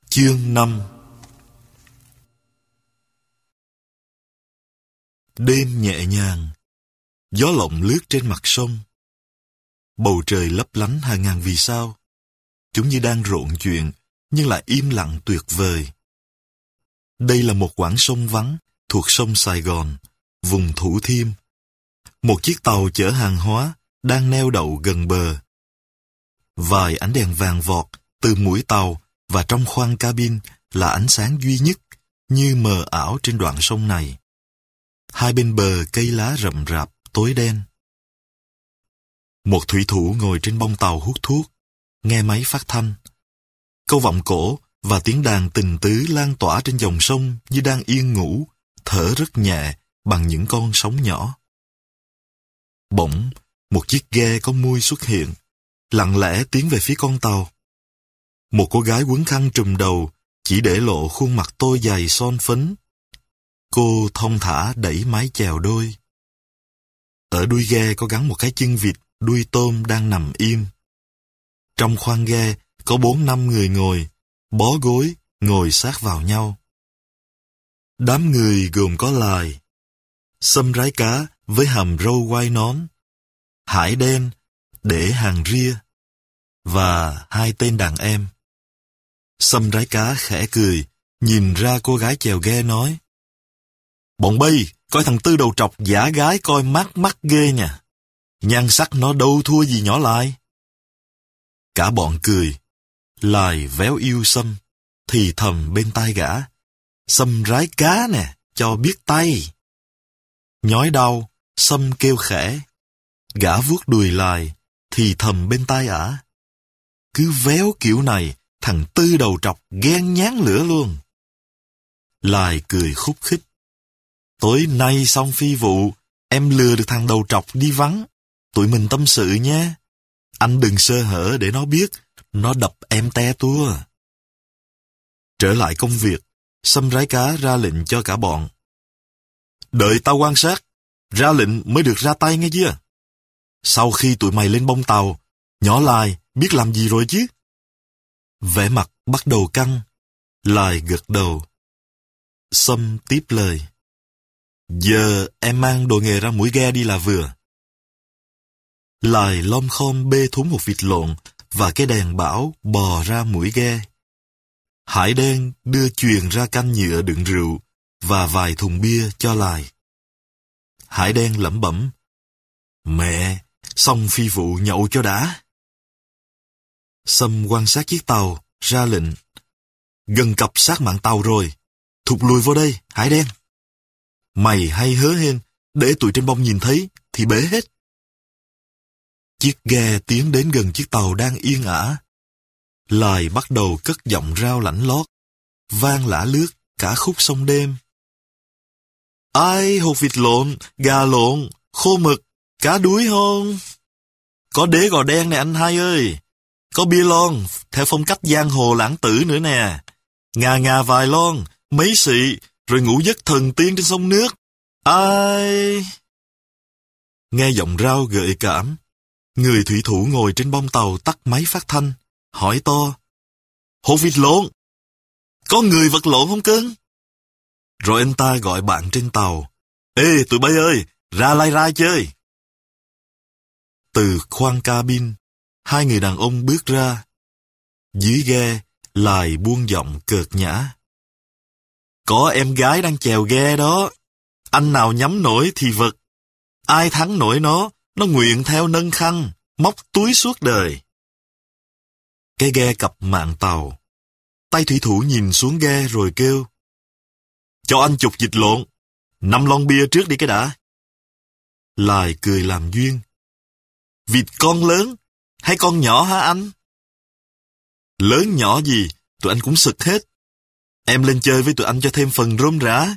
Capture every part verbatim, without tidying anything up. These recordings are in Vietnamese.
Chương năm. Đêm nhẹ nhàng, gió lộng lướt trên mặt sông. Bầu trời lấp lánh hàng ngàn vì sao. Chúng như đang rộn chuyện, nhưng lại im lặng tuyệt vời. Đây là một quãng sông vắng thuộc sông Sài Gòn, vùng Thủ Thiêm. Một chiếc tàu chở hàng hóa đang neo đậu gần bờ. Vài ánh đèn vàng vọt từ mũi tàu và trong khoang cabin là ánh sáng duy nhất, như mờ ảo trên đoạn sông này. Hai bên bờ cây lá rậm rạp, tối đen. Một thủy thủ ngồi trên bông tàu hút thuốc, nghe máy phát thanh. Câu vọng cổ và tiếng đàn tình tứ lan tỏa trên dòng sông như đang yên ngủ, thở rất nhẹ bằng những con sóng nhỏ. Bỗng, một chiếc ghe có mui xuất hiện, lặng lẽ tiến về phía con tàu. Một cô gái quấn khăn trùm đầu, chỉ để lộ khuôn mặt tôi dày son phấn. Cô thong thả đẩy mái chèo đôi. Ở đuôi ghe có gắn một cái chân vịt đuôi tôm đang nằm im. Trong khoang ghe có bốn năm người ngồi, bó gối, ngồi sát vào nhau. Đám người gồm có Lài, Sâm rái cá với hàm râu quai nón, Hải đen để hàng ria, và hai tên đàn em. Sâm rái cá khẽ cười, nhìn ra cô gái chèo ghe nói: "Bọn bay, coi thằng Tư đầu trọc giả gái coi mát mắt ghê nha. Nhan sắc nó đâu thua gì nhỏ Lai." Cả bọn cười. Lài véo yêu Sâm, thì thầm bên tai gã: "Sâm rái cá nè, cho biết tay." Nhói đau, Sâm kêu khẽ. Gã vuốt đùi Lài, thì thầm bên tai ả: "Cứ véo kiểu này, thằng Tư đầu trọc ghen nhán lửa luôn." Lài cười khúc khích: "Tối nay xong phi vụ, em lừa được thằng đầu trọc đi vắng. Tụi mình tâm sự nhé. Anh đừng sơ hở để nó biết, nó đập em te tua." Trở lại công việc, Sâm rái cá ra lệnh cho cả bọn: "Đợi tao quan sát, ra lệnh mới được ra tay nghe chưa? Sau khi tụi mày lên bông tàu, nhỏ Lài biết làm gì rồi chứ?" Vẻ mặt bắt đầu căng. Lài gật đầu. Sâm tiếp lời: "Giờ em mang đồ nghề ra mũi ghe đi là vừa." Lài lom khom bê thúng một vịt lộn và cái đèn bão bò ra mũi ghe. Hải đen đưa chuyền ra canh nhựa đựng rượu và vài thùng bia cho Lài. Hải đen lẩm bẩm: "Mẹ, xong phi vụ nhậu cho đã." Sâm quan sát chiếc tàu, ra lệnh: "Gần cập sát mạn tàu rồi, thụt lùi vô đây, Hải đen. Mày hay hớ hên, để tụi trên bông nhìn thấy thì bể hết." Chiếc ghe tiến đến gần chiếc tàu đang yên ả. Lài bắt đầu cất giọng rao lãnh lót, vang lả lướt cả khúc sông đêm. "Ai hột vịt lộn, gà lộn, khô mực, cá đuối không? Có đế gò đen nè anh hai ơi. Có bia lon, theo phong cách giang hồ lãng tử nữa nè. Ngà ngà vài lon, mấy xị, rồi ngủ giấc thần tiên trên sông nước. Ai..." Nghe giọng rao gợi cảm, người thủy thủ ngồi trên bông tàu tắt máy phát thanh, hỏi to: "Hột vịt lộn, có người vật lộn không cưng?" Rồi anh ta gọi bạn trên tàu: "Ê tụi bay ơi, ra lai rai chơi." Từ khoang cabin, hai người đàn ông bước ra. Dưới ghe, Lài buông giọng cợt nhã: "Có em gái đang chèo ghe đó. Anh nào nhắm nổi thì vật. Ai thắng nổi nó, nó nguyện theo nâng khăn, móc túi suốt đời." Cái ghe cập mạn tàu. Tay thủy thủ nhìn xuống ghe rồi kêu: "Cho anh chục vịt lộn, năm lon bia trước đi cái đã." Lài cười làm duyên: "Vịt con lớn hay con nhỏ hả anh?" "Lớn nhỏ gì, tụi anh cũng sực hết. Em lên chơi với tụi anh cho thêm phần rôm rã."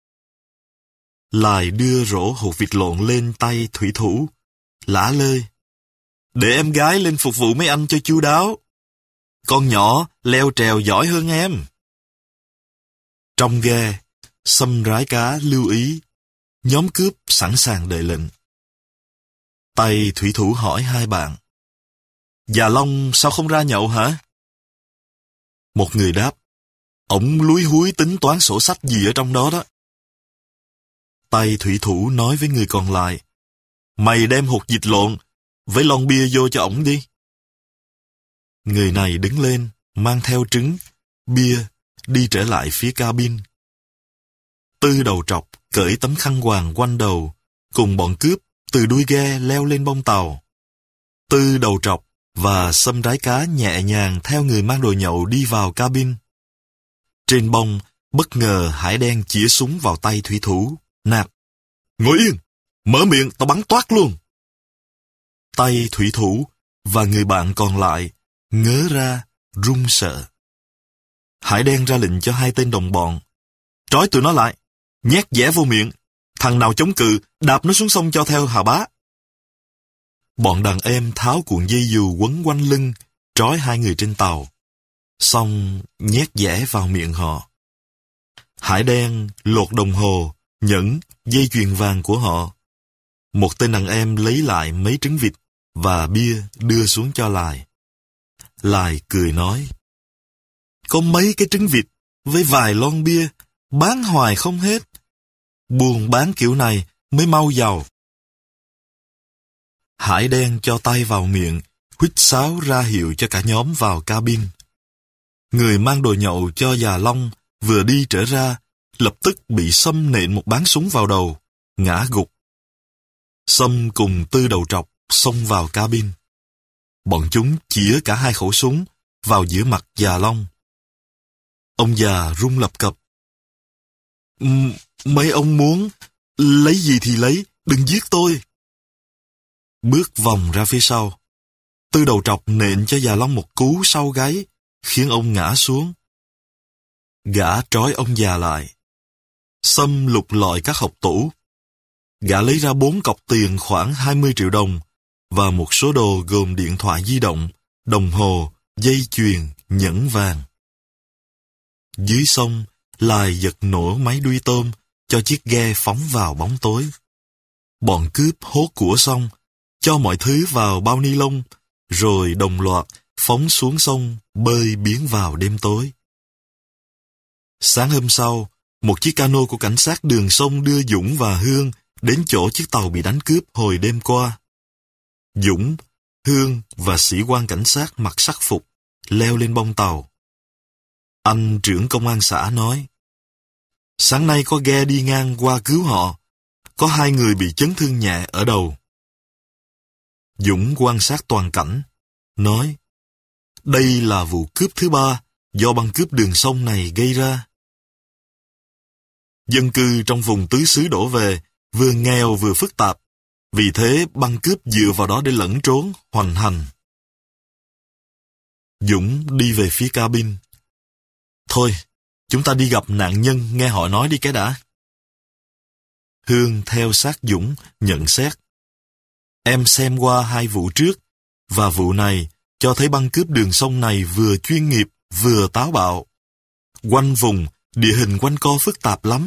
Lài đưa rổ hột vịt lộn lên tay thủy thủ, lả lơi: "Để em gái lên phục vụ mấy anh cho chu đáo. Con nhỏ leo trèo giỏi hơn em." Trong ghe, Sâm rái cá lưu ý, nhóm cướp sẵn sàng đợi lệnh. Tay thủy thủ hỏi hai bạn: "Già Long sao không ra nhậu hả?" Một người đáp: Ổng lúi húi tính toán sổ sách gì ở trong đó đó. Tay thủy thủ nói với người còn lại, mày đem hột vịt lộn với lon bia vô cho ổng đi. Người này đứng lên, mang theo trứng, bia, đi trở lại phía cabin. Tư đầu trọc cởi tấm khăn quàng quanh đầu, cùng bọn cướp từ đuôi ghe leo lên bông tàu. Tư đầu trọc và Sâm rái cá nhẹ nhàng theo người mang đồ nhậu đi vào cabin. Trên bông, bất ngờ Hải Đen chĩa súng vào tay thủy thủ, nạt, ngồi yên, mở miệng tao bắn toát luôn. Tay thủy thủ và người bạn còn lại ngớ ra, run sợ. Hải Đen ra lệnh cho hai tên đồng bọn, trói tụi nó lại, nhét dẻ vô miệng, thằng nào chống cự, đạp nó xuống sông cho theo Hà Bá. Bọn đàn em tháo cuộn dây dù quấn quanh lưng, trói hai người trên tàu, xong nhét dẻ vào miệng họ. Hải Đen lột đồng hồ, nhẫn, dây chuyền vàng của họ. Một tên đàn em lấy lại mấy trứng vịt và bia đưa xuống cho Lài. Lài cười nói, có mấy cái trứng vịt với vài lon bia, bán hoài không hết. Buôn bán kiểu này mới mau giàu. Hải Đen cho tay vào miệng, huýt sáo ra hiệu cho cả nhóm vào cabin. Người mang đồ nhậu cho già Long vừa đi trở ra, lập tức bị Sâm nện một báng súng vào đầu, ngã gục. Sâm cùng Tư đầu trọc xông vào cabin. Bọn chúng chĩa cả hai khẩu súng vào giữa mặt già Long. Ông già run lập cập. M- mấy ông muốn lấy gì thì lấy, đừng giết tôi. Bước vòng ra phía sau, Tư đầu trọc nện cho già Long một cú sau gáy, khiến ông ngã xuống. Gã trói ông già lại. Sâm lục lọi các hộc tủ. Gã lấy ra bốn cọc tiền khoảng hai mươi triệu đồng và một số đồ gồm điện thoại di động, đồng hồ, dây chuyền, nhẫn vàng. Dưới sông, Lài giật nổ máy đuôi tôm cho chiếc ghe phóng vào bóng tối. Bọn cướp hốt của xong, cho mọi thứ vào bao ni lông, rồi đồng loạt phóng xuống sông, bơi biến vào đêm tối. Sáng hôm sau, một chiếc cano của cảnh sát đường sông đưa Dũng và Hương đến chỗ chiếc tàu bị đánh cướp hồi đêm qua. Dũng, Hương và sĩ quan cảnh sát mặc sắc phục leo lên bông tàu. Anh trưởng công an xã nói, sáng nay có ghe đi ngang qua cứu họ, có hai người bị chấn thương nhẹ ở đầu. Dũng quan sát toàn cảnh, nói, đây là vụ cướp thứ ba do băng cướp đường sông này gây ra. Dân cư trong vùng tứ xứ đổ về, vừa nghèo vừa phức tạp, vì thế băng cướp dựa vào đó để lẫn trốn, hoành hành. Dũng đi về phía cabin. Thôi, chúng ta đi gặp nạn nhân nghe họ nói đi cái đã. Hương theo sát Dũng, nhận xét. Em xem qua hai vụ trước, và vụ này cho thấy băng cướp đường sông này vừa chuyên nghiệp, vừa táo bạo. Quanh vùng, địa hình quanh co phức tạp lắm.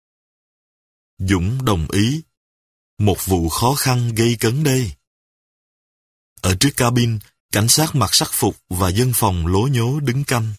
Dũng đồng ý. Một vụ khó khăn gây cấn đây. Ở trước cabin, cảnh sát mặc sắc phục và dân phòng lố nhố đứng canh.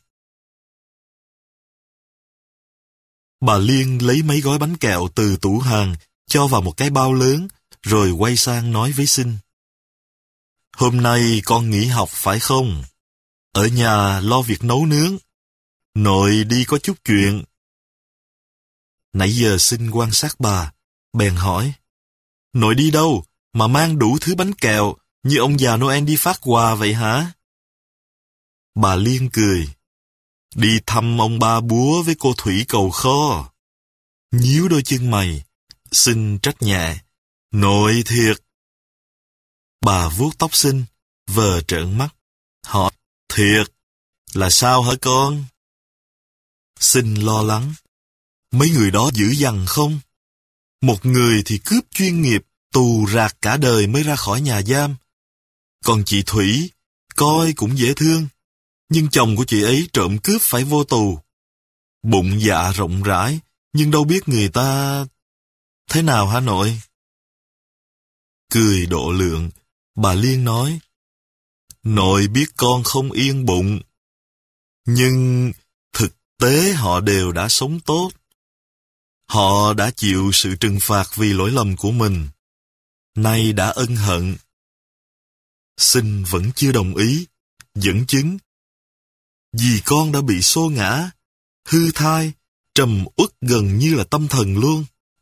Bà Liên lấy mấy gói bánh kẹo từ tủ hàng, cho vào một cái bao lớn, rồi quay sang nói với Sinh. Hôm nay con nghỉ học phải không? Ở nhà lo việc nấu nướng. Nội đi có chút chuyện. Nãy giờ Sinh quan sát bà, bèn hỏi. Nội đi đâu mà mang đủ thứ bánh kẹo như ông già Noel đi phát quà vậy hả? Bà Liên cười. Đi thăm ông ba búa với cô Thủy cầu kho. Nhíu đôi chân mày, Sinh trách nhẹ. Nội thiệt. Bà vuốt tóc Sinh, vờ trợn mắt, hỏi, thiệt, là sao hả con? Sinh lo lắng. Mấy người đó dữ dằn không? Một người thì cướp chuyên nghiệp, tù rạc cả đời mới ra khỏi nhà giam. Còn chị Thủy, coi cũng dễ thương, nhưng chồng của chị ấy trộm cướp phải vô tù. Bụng dạ rộng rãi, nhưng đâu biết người ta... Thế nào hả nội? Cười độ lượng, bà Liên nói, nội biết con không yên bụng. Nhưng thực tế họ đều đã sống tốt. Họ đã chịu sự trừng phạt vì lỗi lầm của mình, nay đã ân hận. Xin vẫn chưa đồng ý, dẫn chứng. Vì con đã bị xô ngã, hư thai, trầm uất gần như là tâm thần luôn.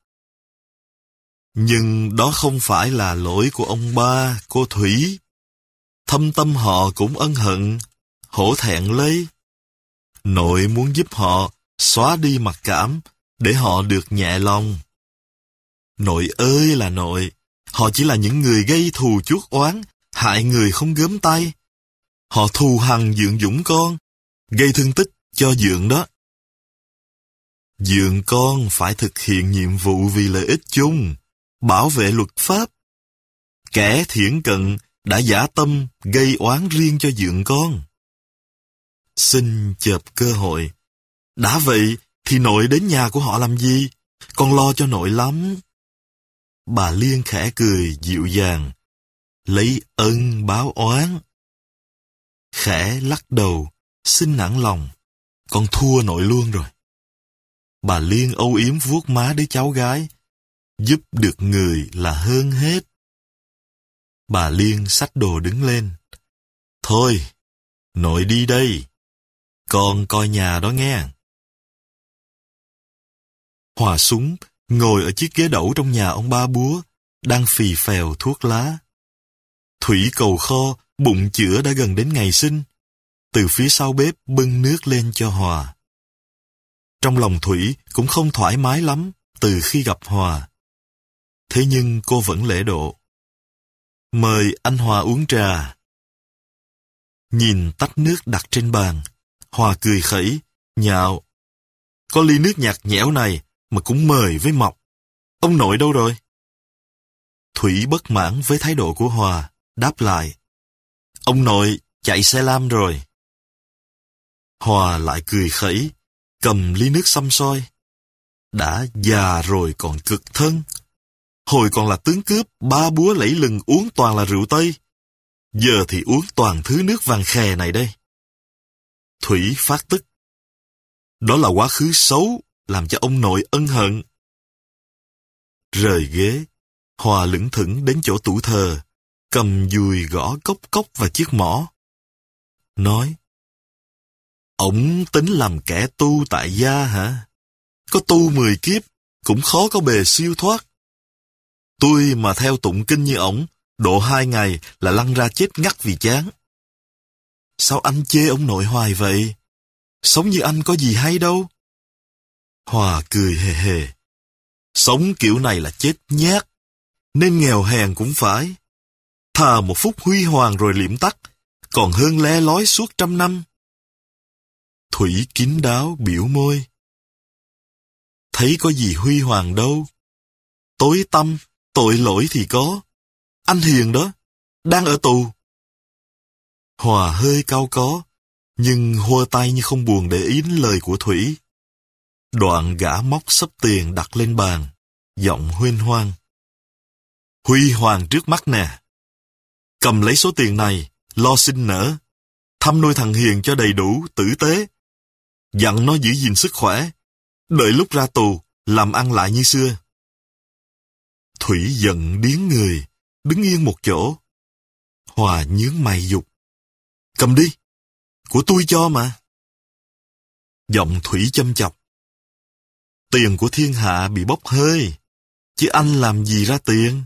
Nhưng đó không phải là lỗi của ông ba, cô Thủy. Thâm tâm họ cũng ân hận, hổ thẹn lấy. Nội muốn giúp họ xóa đi mặc cảm, để họ được nhẹ lòng. Nội ơi là nội, họ chỉ là những người gây thù chuốc oán, hại người không gớm tay. Họ thù hằn Dượng Dũng con, gây thương tích cho Dượng đó. Dượng con phải thực hiện nhiệm vụ vì lợi ích chung, bảo vệ luật pháp. Kẻ thiển cận đã dã tâm gây oán riêng cho Dượng con. Xin chợp cơ hội. Đã vậy thì nội đến nhà của họ làm gì? Con lo cho nội lắm. Bà Liên khẽ cười dịu dàng, lấy ân báo oán. Khẽ lắc đầu, xin nản lòng, con thua nội luôn rồi. Bà Liên âu yếm vuốt má đứa cháu gái, giúp được người là hơn hết. Bà Liên xách đồ đứng lên. Thôi, nội đi đây, con coi nhà đó nghe. Hòa Súng ngồi ở chiếc ghế đẩu trong nhà ông ba Búa, đang phì phèo thuốc lá. Thủy cầu kho, bụng chữa đã gần đến ngày sinh, từ phía sau bếp bưng nước lên cho Hòa. Trong lòng Thủy cũng không thoải mái lắm từ khi gặp Hòa. Thế nhưng cô vẫn lễ độ. Mời anh Hòa uống trà. Nhìn tách nước đặt trên bàn, Hòa cười khẩy, nhạo. Có ly nước nhạt nhẽo này mà cũng mời với mọc. Ông nội đâu rồi? Thủy bất mãn với thái độ của Hòa, đáp lại. Ông nội chạy xe lam rồi. Hòa lại cười khẩy, cầm ly nước xăm soi. Đã già rồi còn cực thân. Hồi còn là tướng cướp, ba Búa lẫy lừng uống toàn là rượu Tây. Giờ thì uống toàn thứ nước vàng khè này đây. Thủy phát tức. Đó là quá khứ xấu, làm cho ông nội ân hận. Rời ghế, Hòa lững thững đến chỗ tủ thờ, cầm dùi gõ cốc cốc vào chiếc mõ. Nói, ổng tính làm kẻ tu tại gia hả? Có tu mười kiếp, cũng khó có bề siêu thoát. Tôi mà theo tụng kinh như ổng, độ hai ngày là lăn ra chết ngắt vì chán. Sao anh chê ông nội hoài vậy? Sống như anh có gì hay đâu. Hòa cười hề hề. Sống kiểu này là chết nhát, nên nghèo hèn cũng phải. Thà một phút huy hoàng rồi liệm tắt, còn hơn le lói suốt trăm năm. Thủy kín đáo biểu môi. Thấy có gì huy hoàng đâu. Tối tăm, tội lỗi thì có. Anh Hiền đó, đang ở tù. Hòa hơi cau có, nhưng hô tay như không buồn để ý đến lời của Thủy. Đoạn gã móc xấp tiền đặt lên bàn, giọng huênh hoang. Huy hoàng trước mắt nè. Cầm lấy số tiền này, lo sinh nở. Thăm nuôi thằng Hiền cho đầy đủ, tử tế. Dặn nó giữ gìn sức khỏe. Đợi lúc ra tù, làm ăn lại như xưa. Thủy giận điếng người, đứng yên một chỗ. Hòa nhướng mày giục. Cầm đi, của tôi cho mà. Giọng Thủy châm chọc. Tiền của thiên hạ bị bốc hơi, chứ anh làm gì ra tiền?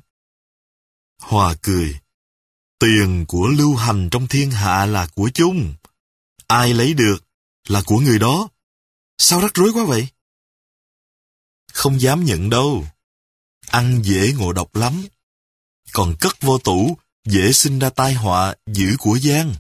Hòa cười. Tiền của lưu hành trong thiên hạ là của chung. Ai lấy được là của người đó. Sao rắc rối quá vậy? Không dám nhận đâu. Ăn dễ ngộ độc lắm. Còn cất vô tủ, dễ sinh ra tai họa dữ của gian.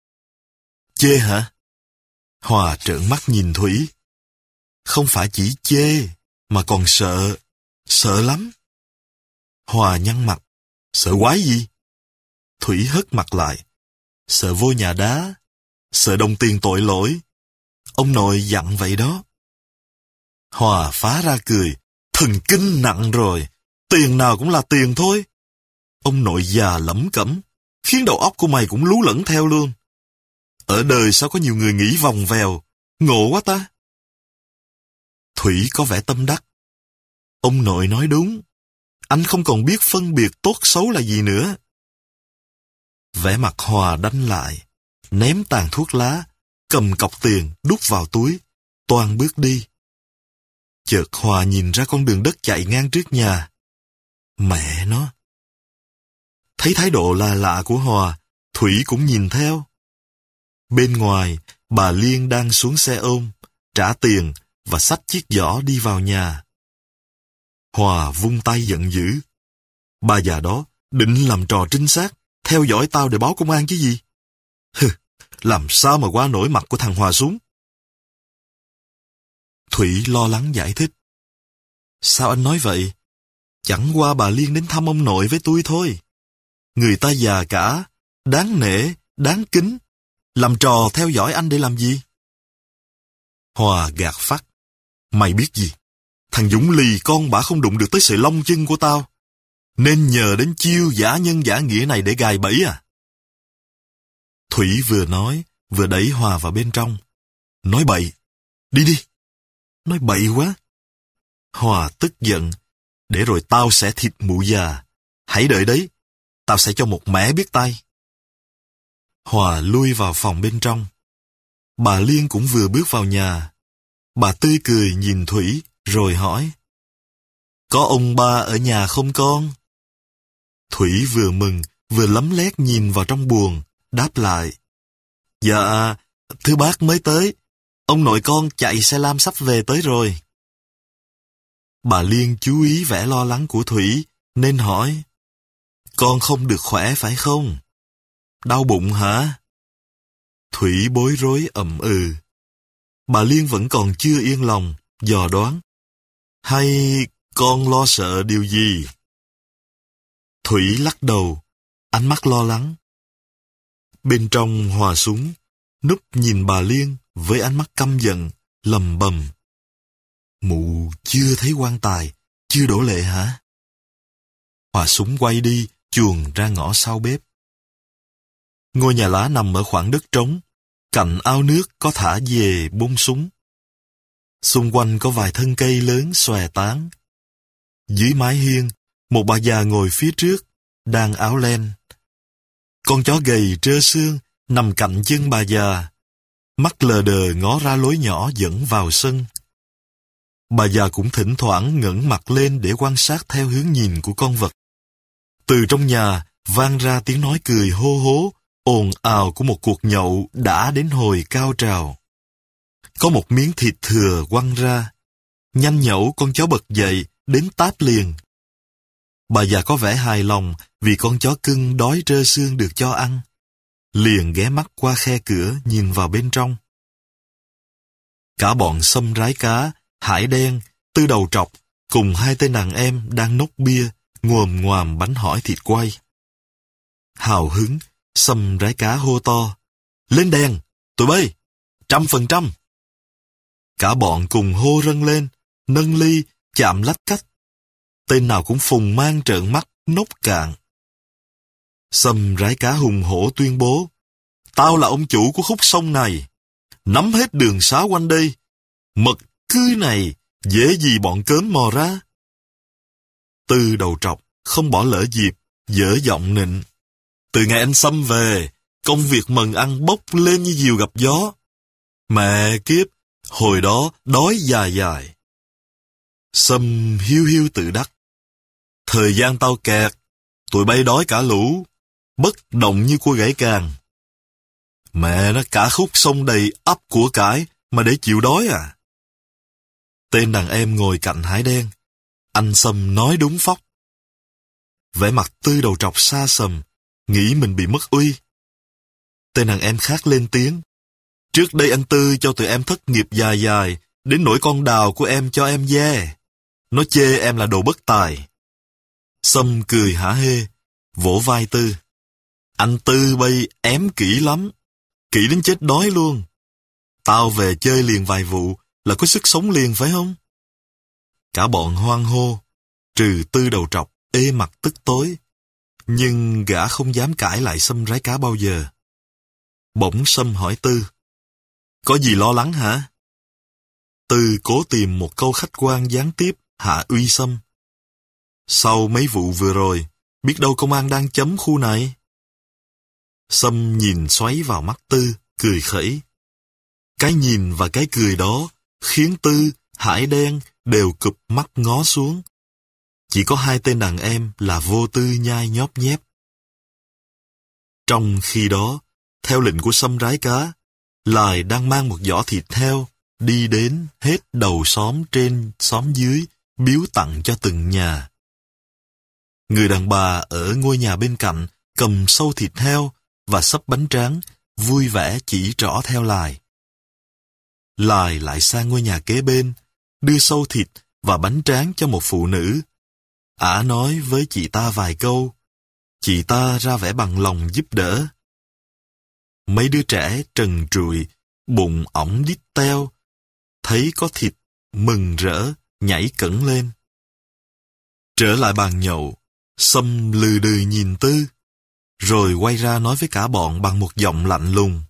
Chê hả? Hòa trợn mắt nhìn Thủy. Không phải chỉ chê, mà còn sợ. Sợ lắm. Hòa nhăn mặt. Sợ quái gì? Thủy hất mặt lại. Sợ vô nhà đá. Sợ đồng tiền tội lỗi. Ông nội dặn vậy đó. Hòa phá ra cười. Thần kinh nặng rồi. Tiền nào cũng là tiền thôi. Ông nội già lẩm cẩm, khiến đầu óc của mày cũng lú lẫn theo luôn. Ở đời sao có nhiều người nghĩ vòng vèo, ngộ quá ta. Thủy có vẻ tâm đắc. Ông nội nói đúng. Anh không còn biết phân biệt tốt xấu là gì nữa. Vẻ mặt Hòa đanh lại, ném tàn thuốc lá, cầm cọc tiền đút vào túi, toan bước đi. Chợt Hòa nhìn ra con đường đất chạy ngang trước nhà. Mẹ nó! Thấy thái độ là lạ của Hòa, Thủy cũng nhìn theo. Bên ngoài, bà Liên đang xuống xe ôm, trả tiền và xách chiếc giỏ đi vào nhà. Hòa vung tay giận dữ. Bà già đó định làm trò trinh sát, theo dõi tao để báo công an chứ gì. Hừ, làm sao mà qua nổi mặt của thằng Hòa xuống. Thủy lo lắng giải thích. Sao anh nói vậy? Chẳng qua bà Liên đến thăm ông nội với tôi thôi. Người ta già cả, đáng nể, đáng kính. Làm trò theo dõi anh để làm gì? Hòa gạt phắt. Mày biết gì? Thằng Dũng lì con bả không đụng được tới sợi lông chân của tao. Nên nhờ đến chiêu giả nhân giả nghĩa này để gài bẫy à? Thủy vừa nói, vừa đẩy Hòa vào bên trong. Nói bậy. Đi đi. Nói bậy quá. Hòa tức giận. Để rồi tao sẽ thịt mụ già. Hãy đợi đấy. Tao sẽ cho một mẻ biết tay. Hòa lui vào phòng bên trong. Bà Liên cũng vừa bước vào nhà. Bà tươi cười nhìn Thủy, rồi hỏi. Có ông ba ở nhà không con? Thủy vừa mừng, vừa lấm lét nhìn vào trong buồng, đáp lại. Dạ, thưa bác mới tới. Ông nội con chạy xe lam sắp về tới rồi. Bà Liên chú ý vẻ lo lắng của Thủy, nên hỏi. Con không được khỏe phải không? Đau bụng hả? Thủy bối rối ậm ừ. Bà Liên vẫn còn chưa yên lòng, dò đoán. Hay con lo sợ điều gì? Thủy lắc đầu, ánh mắt lo lắng. Bên trong Hòa súng, núp nhìn bà Liên với ánh mắt căm giận, lầm bầm. Mụ chưa thấy quan tài, chưa đổ lệ hả? Hòa súng quay đi, chuồn ra ngõ sau bếp. Ngôi nhà lá nằm ở khoảng đất trống, cạnh ao nước có thả dề bông súng. Xung quanh có vài thân cây lớn xòe tán. Dưới mái hiên, một bà già ngồi phía trước, đang áo len. Con chó gầy trơ xương nằm cạnh chân bà già, mắt lờ đờ ngó ra lối nhỏ dẫn vào sân. Bà già cũng thỉnh thoảng ngẩng mặt lên để quan sát theo hướng nhìn của con vật. Từ trong nhà vang ra tiếng nói cười hô hố, ồn ào của một cuộc nhậu đã đến hồi cao trào. Có một miếng thịt thừa quăng ra. Nhanh nhẩu con chó bật dậy, đến táp liền. Bà già có vẻ hài lòng vì con chó cưng đói trơ xương được cho ăn. Liền ghé mắt qua khe cửa nhìn vào bên trong. Cả bọn Sâm Rái Cá, Hải Đen, Tư Đầu Trọc cùng hai tên đàn em đang nốc bia, ngồm ngoàm bánh hỏi thịt quay. Hào hứng, Sâm Rái Cá hô to. Lên đèn, tụi bay, trăm phần trăm. Cả bọn cùng hô rân lên, nâng ly, chạm lách cách. Tên nào cũng phùng mang trợn mắt, nốc cạn. Sâm Rái Cá hùng hổ tuyên bố. Tao là ông chủ của khúc sông này. Nắm hết đường xá quanh đây. Mật cư này, dễ gì bọn cớm mò ra. Tư Đầu Trọc không bỏ lỡ dịp, dở giọng nịnh. Từ ngày anh Sâm về, công việc mần ăn bốc lên như diều gặp gió. Mẹ kiếp, hồi đó đói dài dài. Sâm hiu hiu tự đắc. Thời gian tao kẹt, tụi bay đói cả lũ, bất động như cua gãy càng. Mẹ nó cả khúc sông đầy ắp của cải mà để chịu đói à? Tên đàn em ngồi cạnh Hải Đen. Anh Sâm nói đúng phóc. Vẻ mặt Tư Đầu Trọc xa sầm, nghĩ mình bị mất uy. Tên đàn em khác lên tiếng. Trước đây anh Tư cho tụi em thất nghiệp dài dài, đến nỗi con đào của em cho em ve. Nó chê em là đồ bất tài. Sâm cười hả hê, vỗ vai Tư. Anh Tư bây ém kỹ lắm, kỹ đến chết đói luôn. Tao về chơi liền vài vụ là có sức sống liền phải không? Cả bọn hoan hô, trừ Tư Đầu Trọc ê mặt tức tối. Nhưng gã không dám cãi lại Sâm Rái Cá bao giờ. Bỗng Sâm hỏi Tư. Có gì lo lắng hả? Tư cố tìm một câu khách quan gián tiếp hạ uy Sâm. Sau mấy vụ vừa rồi, biết đâu công an đang chấm khu này. Sâm nhìn xoáy vào mắt Tư, cười khẩy. Cái nhìn và cái cười đó khiến Tư, Hải Đen đều cụp mắt ngó xuống. Chỉ có hai tên đàn em là Vô Tư nhai nhóp nhép. Trong khi đó, theo lệnh của Sâm Rái Cá, Lài đang mang một giỏ thịt heo đi đến hết đầu xóm trên xóm dưới biếu tặng cho từng nhà. Người đàn bà ở ngôi nhà bên cạnh cầm sâu thịt heo và xấp bánh tráng, vui vẻ chỉ trỏ theo Lài. Lài lại sang ngôi nhà kế bên, đưa sâu thịt và bánh tráng cho một phụ nữ. Ả nói với chị ta vài câu, chị ta ra vẻ bằng lòng giúp đỡ. Mấy đứa trẻ trần trụi, bụng ỏng đít teo, thấy có thịt, mừng rỡ, nhảy cẫng lên. Trở lại bàn nhậu, Sâm lừ đừ nhìn Tư, rồi quay ra nói với cả bọn bằng một giọng lạnh lùng.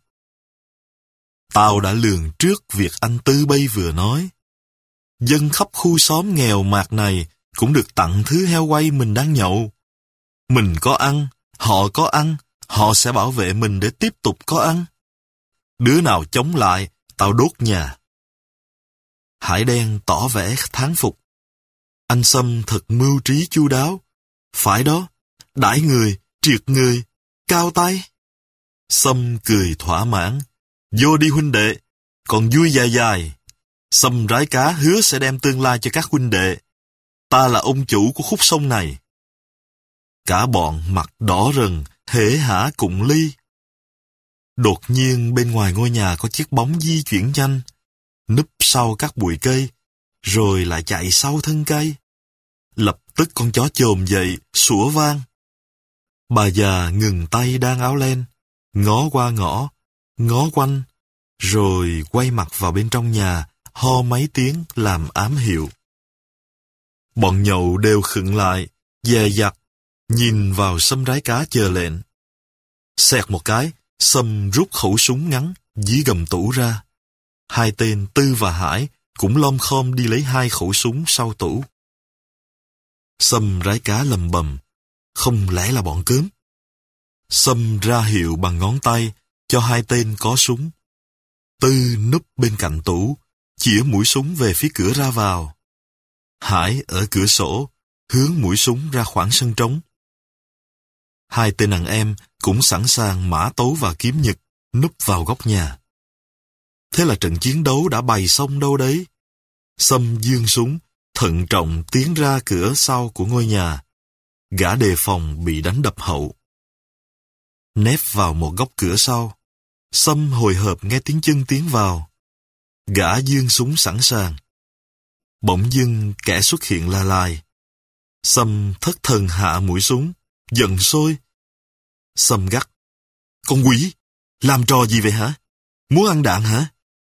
Tao đã lường trước việc anh Tư Bây vừa nói. Dân khắp khu xóm nghèo mạt này cũng được tặng thứ heo quay mình đang nhậu. Mình có ăn, họ có ăn, họ sẽ bảo vệ mình để tiếp tục có ăn. Đứa nào chống lại, tao đốt nhà. Hải Đen tỏ vẻ thán phục. Anh Sâm thật mưu trí chu đáo. Phải đó, đãi người, triệt người, cao tay. Sâm cười thỏa mãn. Vô đi huynh đệ, còn vui dài dài. Sâm Rái Cá hứa sẽ đem tương lai cho các huynh đệ. Ta là ông chủ của khúc sông này. Cả bọn mặt đỏ rần, hễ hả cụng ly. Đột nhiên bên ngoài ngôi nhà có chiếc bóng di chuyển nhanh, núp sau các bụi cây, rồi lại chạy sau thân cây. Lập tức con chó chồm dậy, sủa vang. Bà già ngừng tay đan áo len, ngó qua ngõ, ngó quanh, rồi quay mặt vào bên trong nhà, ho mấy tiếng làm ám hiệu. Bọn nhậu đều khựng lại, dè dặt, nhìn vào Sâm Rái Cá chờ lệnh. Xẹt một cái, Sâm rút khẩu súng ngắn dí gầm tủ ra. Hai tên Tư và Hải cũng lom khom đi lấy hai khẩu súng sau tủ. Sâm Rái Cá lầm bầm, không lẽ là bọn cướp? Sâm ra hiệu bằng ngón tay cho hai tên có súng. Tư núp bên cạnh tủ, chĩa mũi súng về phía cửa ra vào. Hải ở cửa sổ, hướng mũi súng ra khoảng sân trống. Hai tên đàn em cũng sẵn sàng mã tấu và kiếm nhật, núp vào góc nhà. Thế là trận chiến đấu đã bày xong đâu đấy. Sâm giương súng, thận trọng tiến ra cửa sau của ngôi nhà. Gã đề phòng bị đánh đập hậu. Nép vào một góc cửa sau, Sâm hồi hộp nghe tiếng chân tiến vào. Gã giương súng sẵn sàng. Bỗng dưng kẻ xuất hiện là Lài. Sâm thất thần hạ mũi súng, giận sôi. Sâm gắt. Con quỷ, làm trò gì vậy hả? Muốn ăn đạn hả?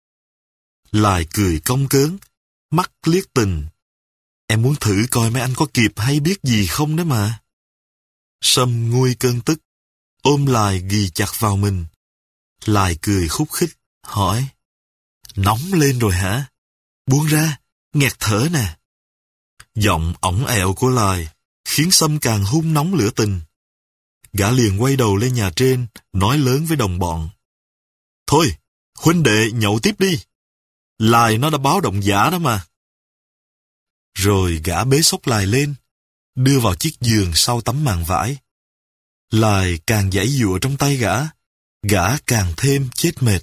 Lài cười cong cớn, mắt liếc tình. Em muốn thử coi mấy anh có kịp hay biết gì không đấy mà. Sâm nguôi cơn tức, ôm Lài ghì chặt vào mình. Lài cười khúc khích, hỏi. Nóng lên rồi hả? Buông ra, nghẹt thở nè. Giọng ỏng ẹo của Lài khiến Sâm càng hung nóng lửa tình. Gã liền quay đầu lên nhà trên, nói lớn với đồng bọn. Thôi, huynh đệ nhậu tiếp đi. Lài nó đã báo động giả đó mà. Rồi gã bế xốc Lài lên, đưa vào chiếc giường sau tấm màn vải. Lài càng giãy giụa trong tay gã, gã càng thêm chết mệt.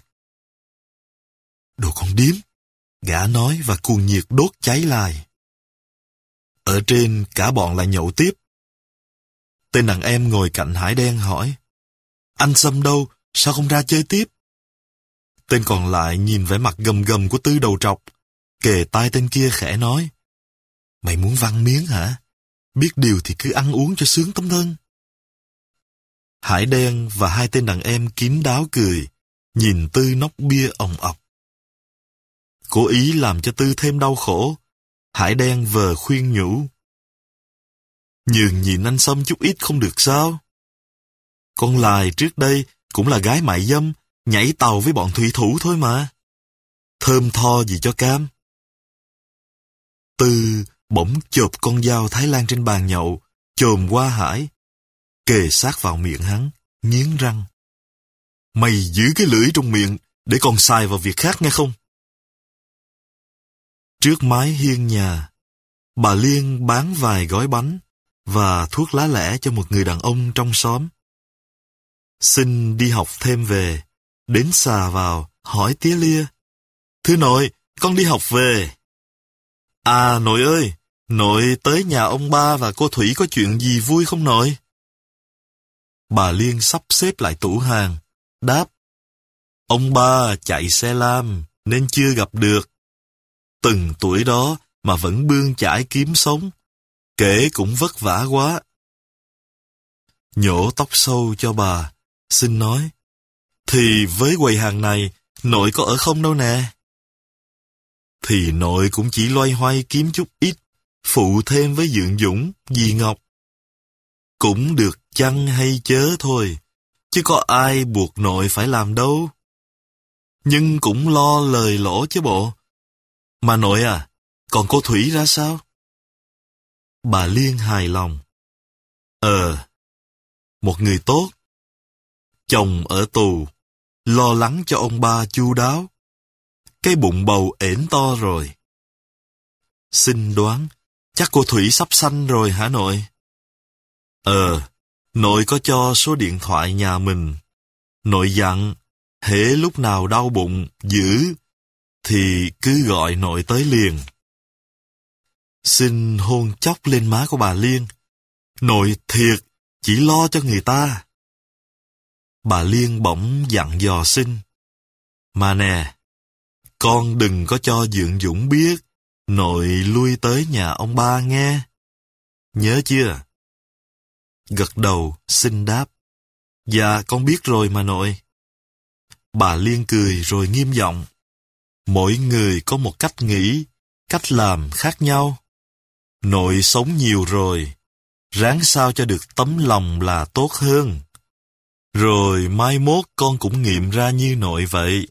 Đồ con điếm, gã nói và cuồng nhiệt đốt cháy Lài. Ở trên cả bọn lại nhậu tiếp. Tên đàn em ngồi cạnh Hải Đen hỏi. Anh Sâm đâu, sao không ra chơi tiếp? Tên còn lại nhìn vẻ mặt gầm gầm của Tư đầu trọc, kề tai tên kia khẽ nói. Mày muốn văng miếng hả? Biết điều thì cứ ăn uống cho sướng tấm thân. Hải Đen và hai tên đàn em kín đáo cười, nhìn Tư nốc bia ồng ọc. Cố ý làm cho Tư thêm đau khổ, Hải Đen vờ khuyên nhủ. Nhường nhịn anh Sâm chút ít không được sao? Con Lài trước đây cũng là gái mại dâm, nhảy tàu với bọn thủy thủ thôi mà. Thơm tho gì cho cam. Tư bỗng chộp con dao Thái Lan trên bàn nhậu, chồm qua Hải, kề sát vào miệng hắn, nghiến răng. Mày giữ cái lưỡi trong miệng để còn xài vào việc khác nghe không? Trước mái hiên nhà, bà Liên bán vài gói bánh và thuốc lá lẻ cho một người đàn ông trong xóm. Xin đi học thêm về, đến xà vào, hỏi tía lia. Thưa nội, con đi học về. À nội ơi, nội tới nhà ông ba và cô Thủy có chuyện gì vui không nội? Bà Liên sắp xếp lại tủ hàng, đáp. Ông ba chạy xe lam nên chưa gặp được. Từng tuổi đó mà vẫn bươn chải kiếm sống, kể cũng vất vả quá. Nhổ tóc sâu cho bà, xin nói. Thì với quầy hàng này, nội có ở không đâu nè. Thì nội cũng chỉ loay hoay kiếm chút ít, phụ thêm với Dượng Dũng, dì Ngọc. Cũng được chăng hay chớ thôi, chứ có ai buộc nội phải làm đâu. Nhưng cũng lo lời lỗ chứ bộ. Mà nội à, còn cô Thủy ra sao? Bà Liên hài lòng. Ờ, một người tốt. Chồng ở tù, lo lắng cho ông ba chu đáo. Cái bụng bầu ẻn to rồi. Xin đoán, chắc cô Thủy sắp sanh rồi hả nội? Ờ, nội có cho số điện thoại nhà mình. Nội dặn, hễ lúc nào đau bụng, dữ, thì cứ gọi nội tới liền. Xin hôn chốc lên má của bà Liên. Nội thiệt, chỉ lo cho người ta. Bà Liên bỗng dặn dò xin. Mà nè, con đừng có cho Dượng Dũng biết nội lui tới nhà ông ba nghe. Nhớ chưa? Gật đầu, xin đáp. Dạ, con biết rồi mà nội. Bà Liên cười rồi nghiêm giọng. Mỗi người có một cách nghĩ, cách làm khác nhau. Nội sống nhiều rồi, ráng sao cho được tấm lòng là tốt hơn. Rồi mai mốt con cũng nghiệm ra như nội vậy.